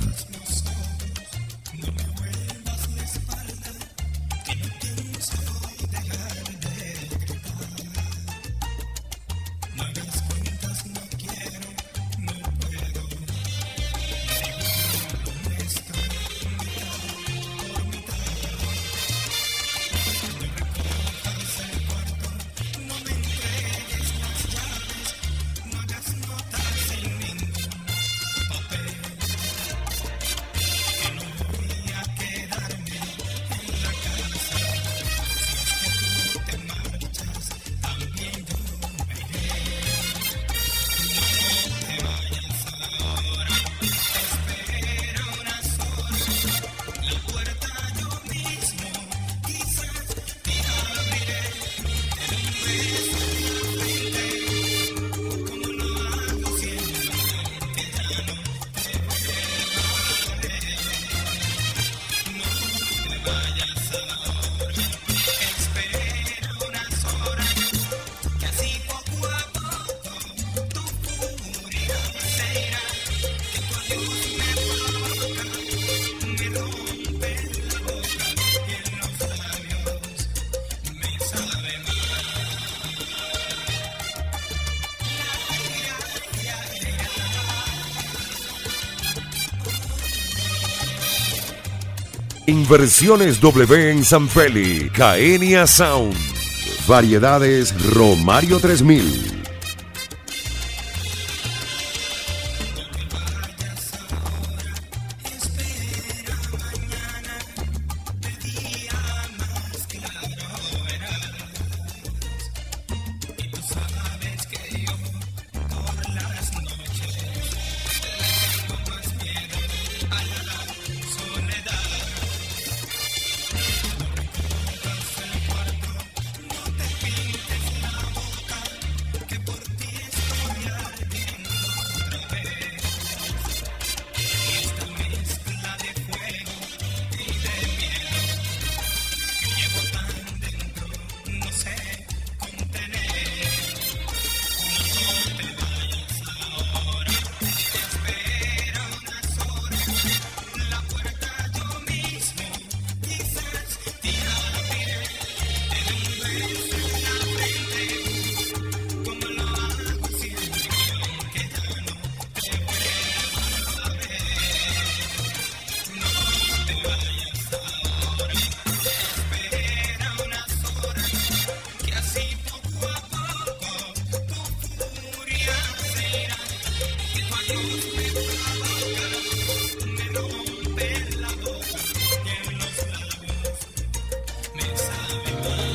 [SPEAKER 7] Inversiones W en San Feli, Caenia Sound, Variedades Romario tres mil.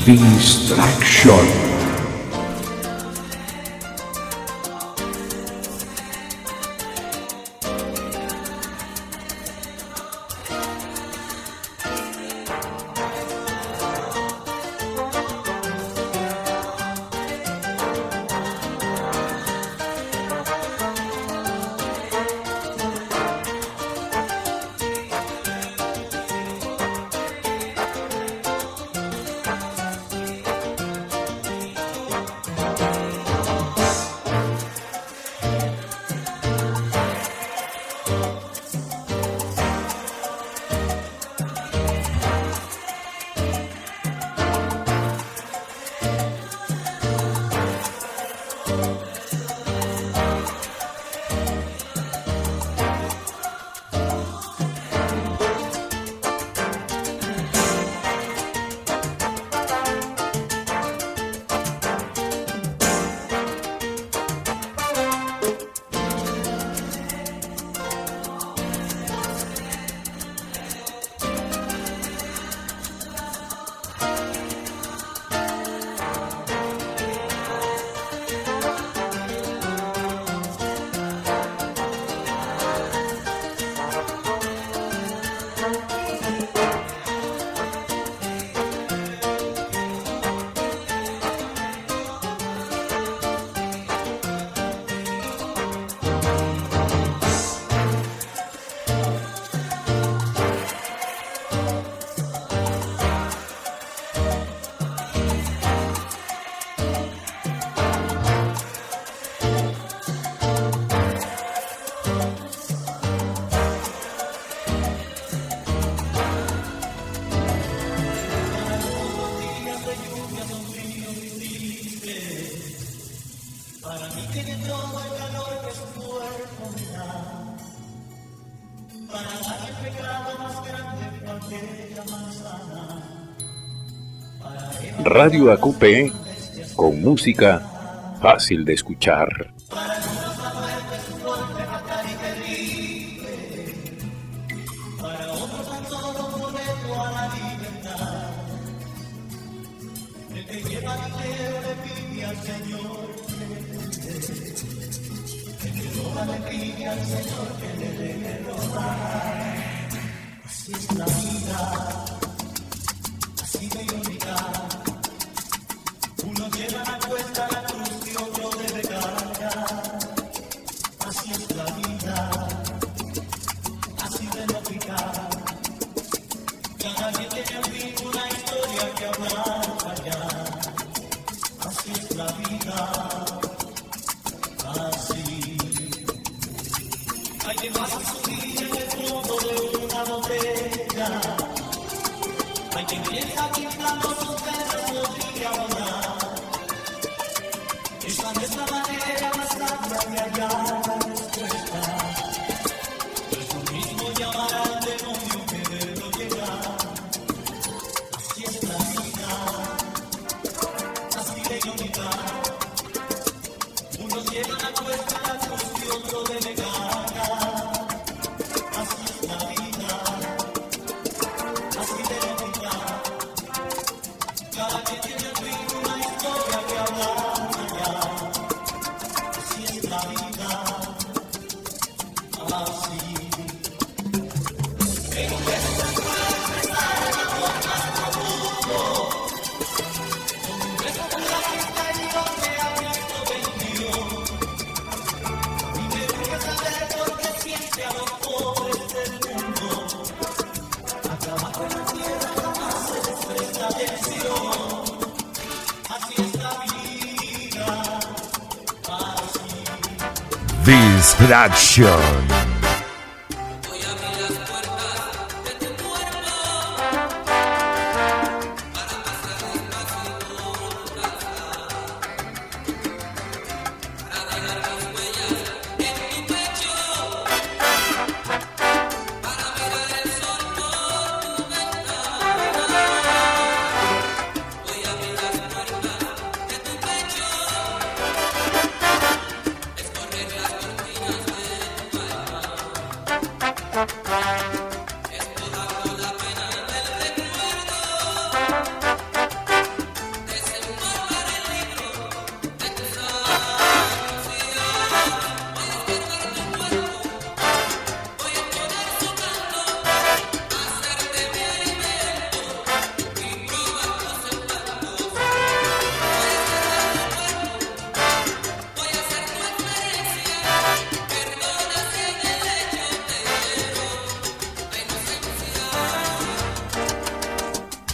[SPEAKER 8] Distraction.
[SPEAKER 4] Radio A Q P con música fácil de escuchar.
[SPEAKER 6] Así es la vida, así de única. Uno lleva a cuesta la cruz y otro debe cargar. Así es la vida, así de lógica. Cada día tiene un fin, una historia que habrá allá. Así es la vida, así. Hay que más subir en el fondo de una botella. Hay quien piensa que inflando sus penas podría volar. Esa no es la manera más sabia de hallar la respuesta. Es lo mismo llamar al demonio que verlo llegar. Así es la vida, así de irónica. Unos llevan a cuesta la cruz y otro debe cargar. Así es la vida, así de irónica. Cada quien tiene el fin, una historia que hablar allá. Así es la vida, así. Pero esta puede estar en el amor más profundo. Con un beso con la vista y lo que ha visto vendido. Y me urge saber por qué siente a los pobres del mundo. Acá abajo en la tierra jamás se les presta atención. Así es la vida, así.
[SPEAKER 7] Distraction.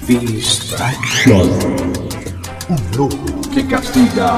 [SPEAKER 8] Distraction. Un lujo que castiga.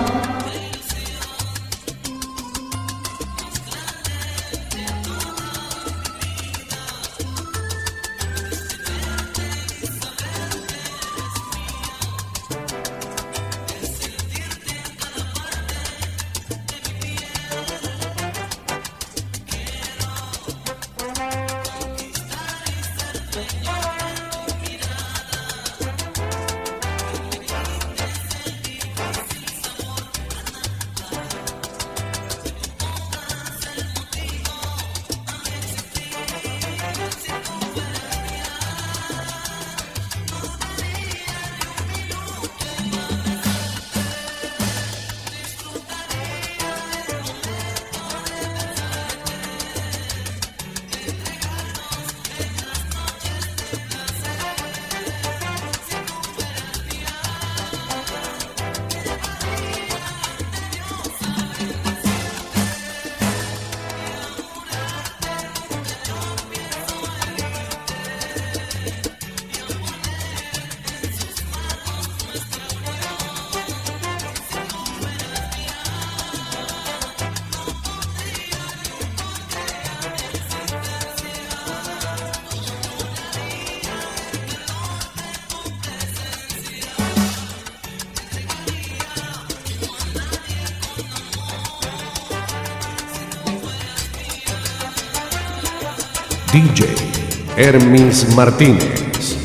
[SPEAKER 7] D J Hermis Martínez.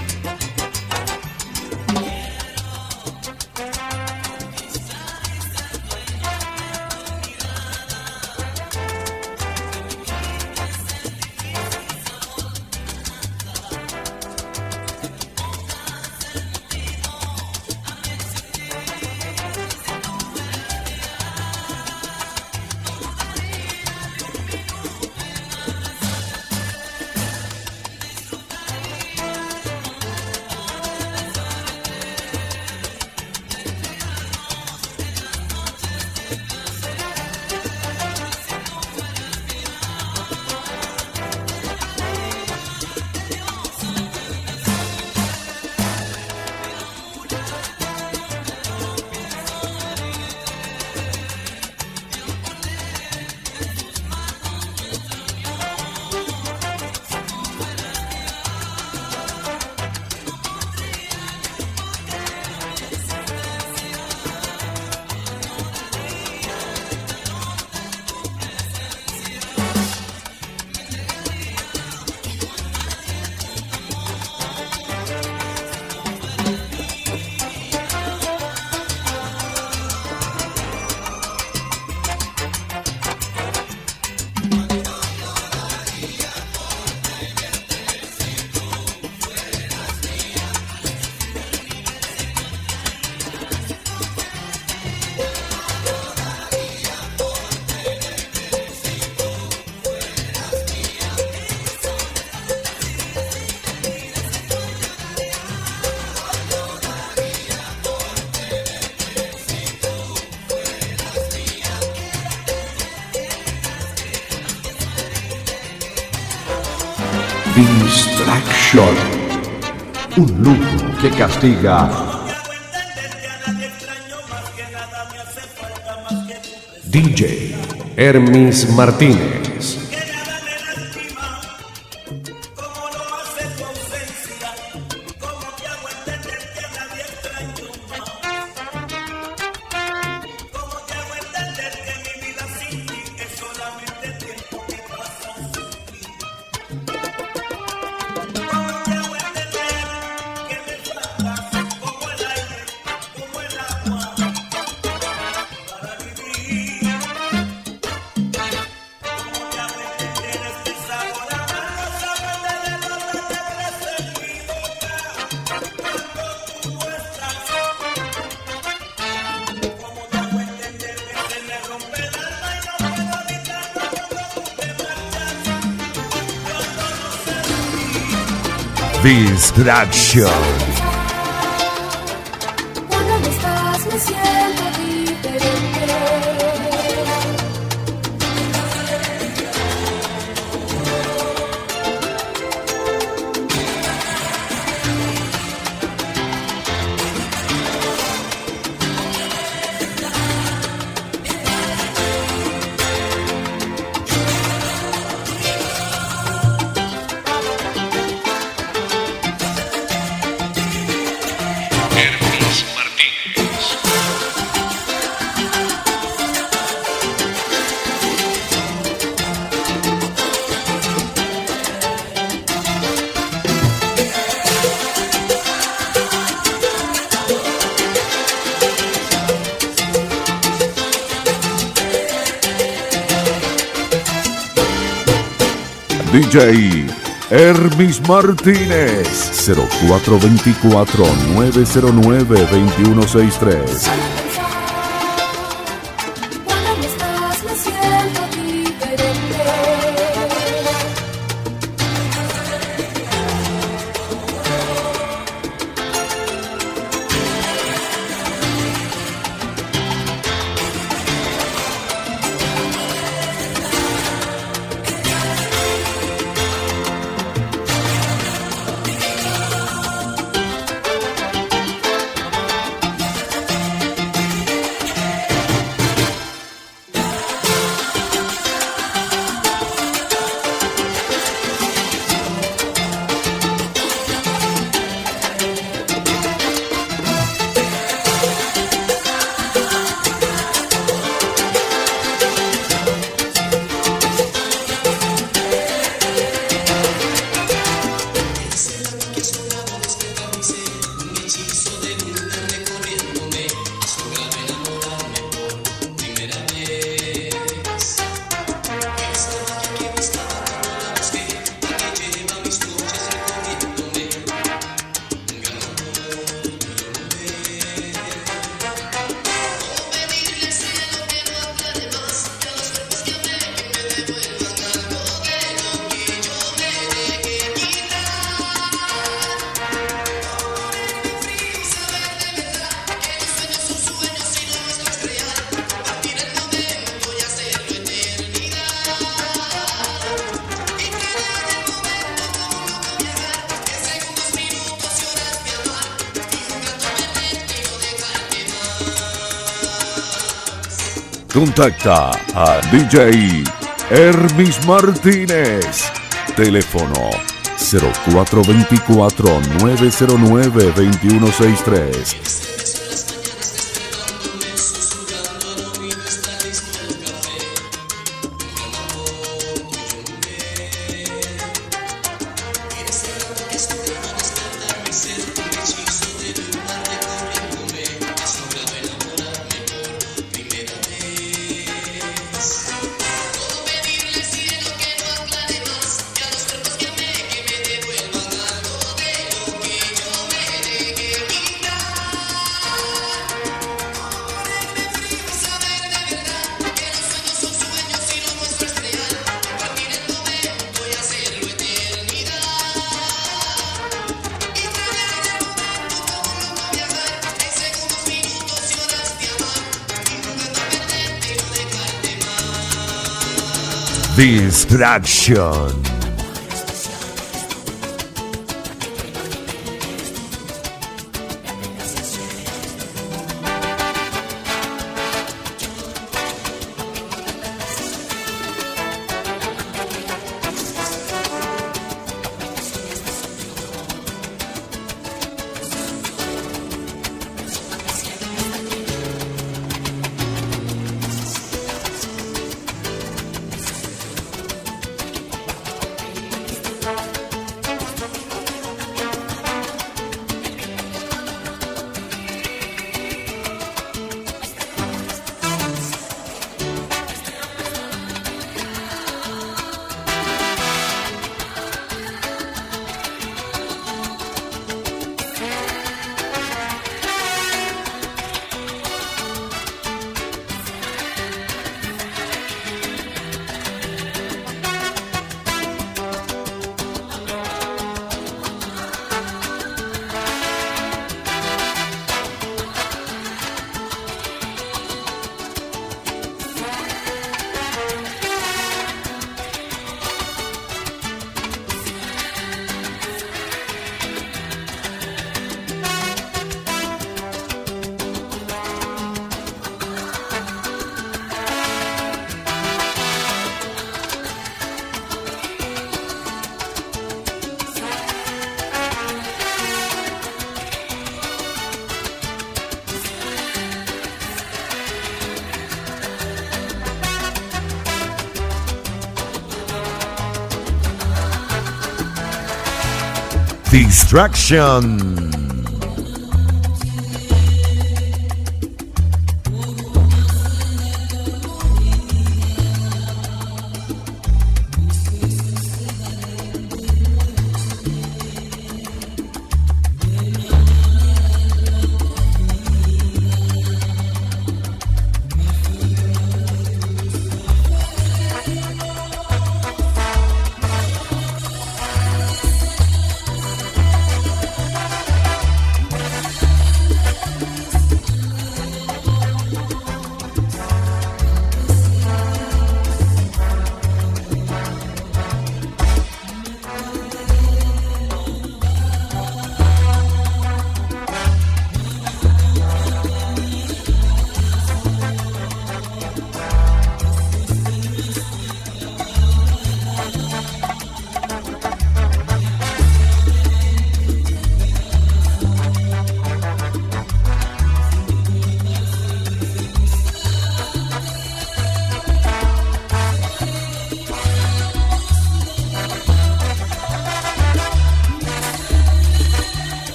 [SPEAKER 7] Distraction. Un lujo que castiga. D J Hermis Martínez. Distraction.
[SPEAKER 10] Cuando no estás me siento diferente.
[SPEAKER 8] D J Hermis Martínez. Cero cuatro dos cuatro, nueve cero nueve, dos uno seis tres.
[SPEAKER 10] Cuando no estás me siento diferente.
[SPEAKER 8] Contacta a D J Hermis Martínez. Teléfono cero cuatro dos cuatro, nueve cero nueve, dos uno seis tres. Distraction. Distraction.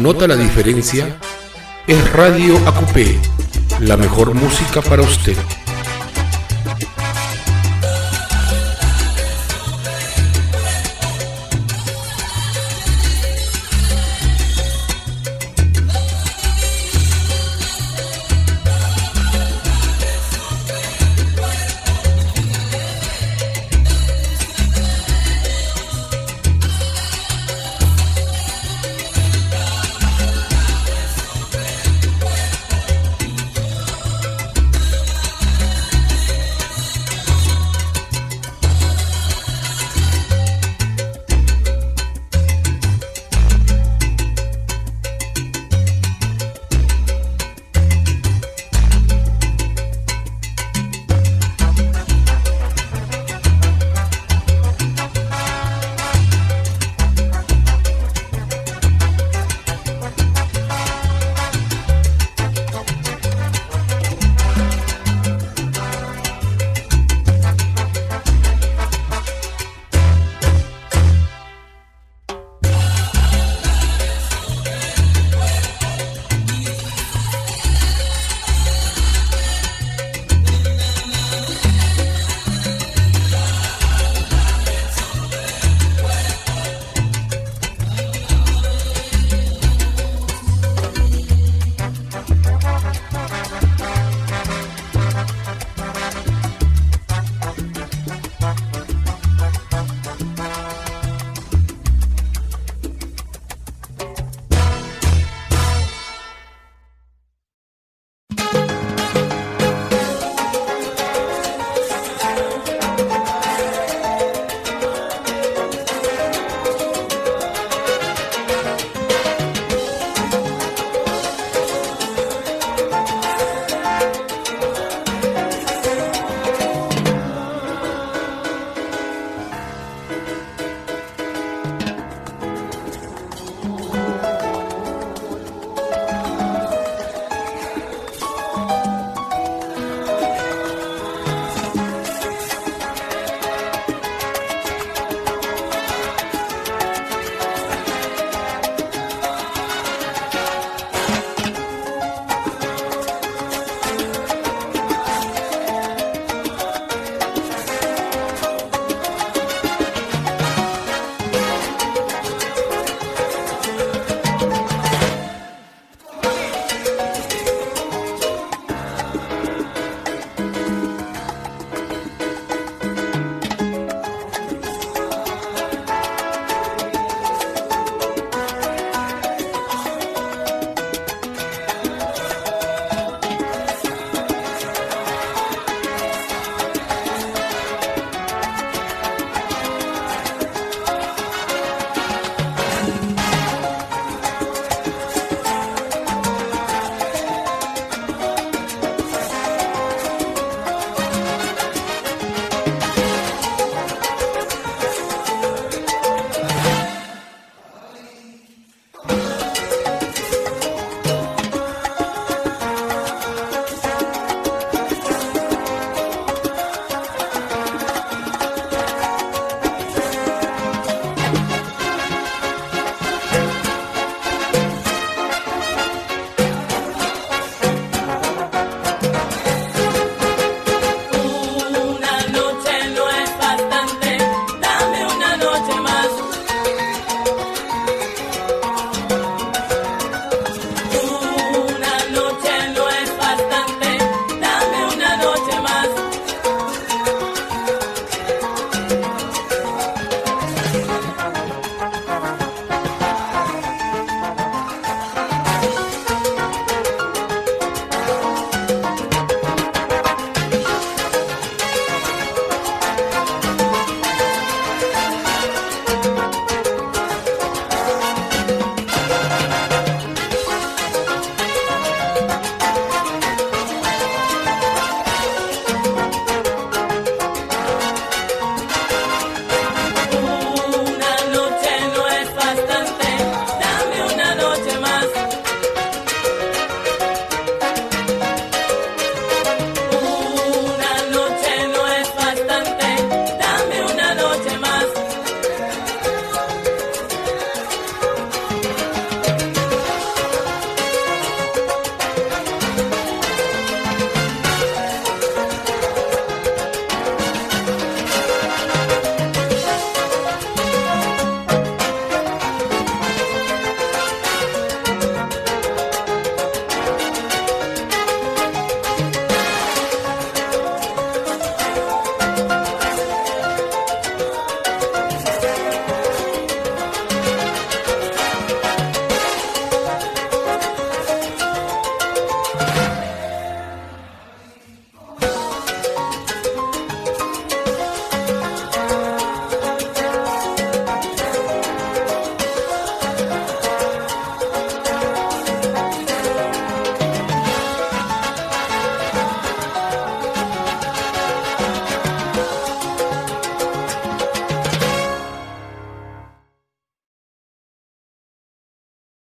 [SPEAKER 3] nota la diferencia, es Radio A Q P, la mejor música para usted.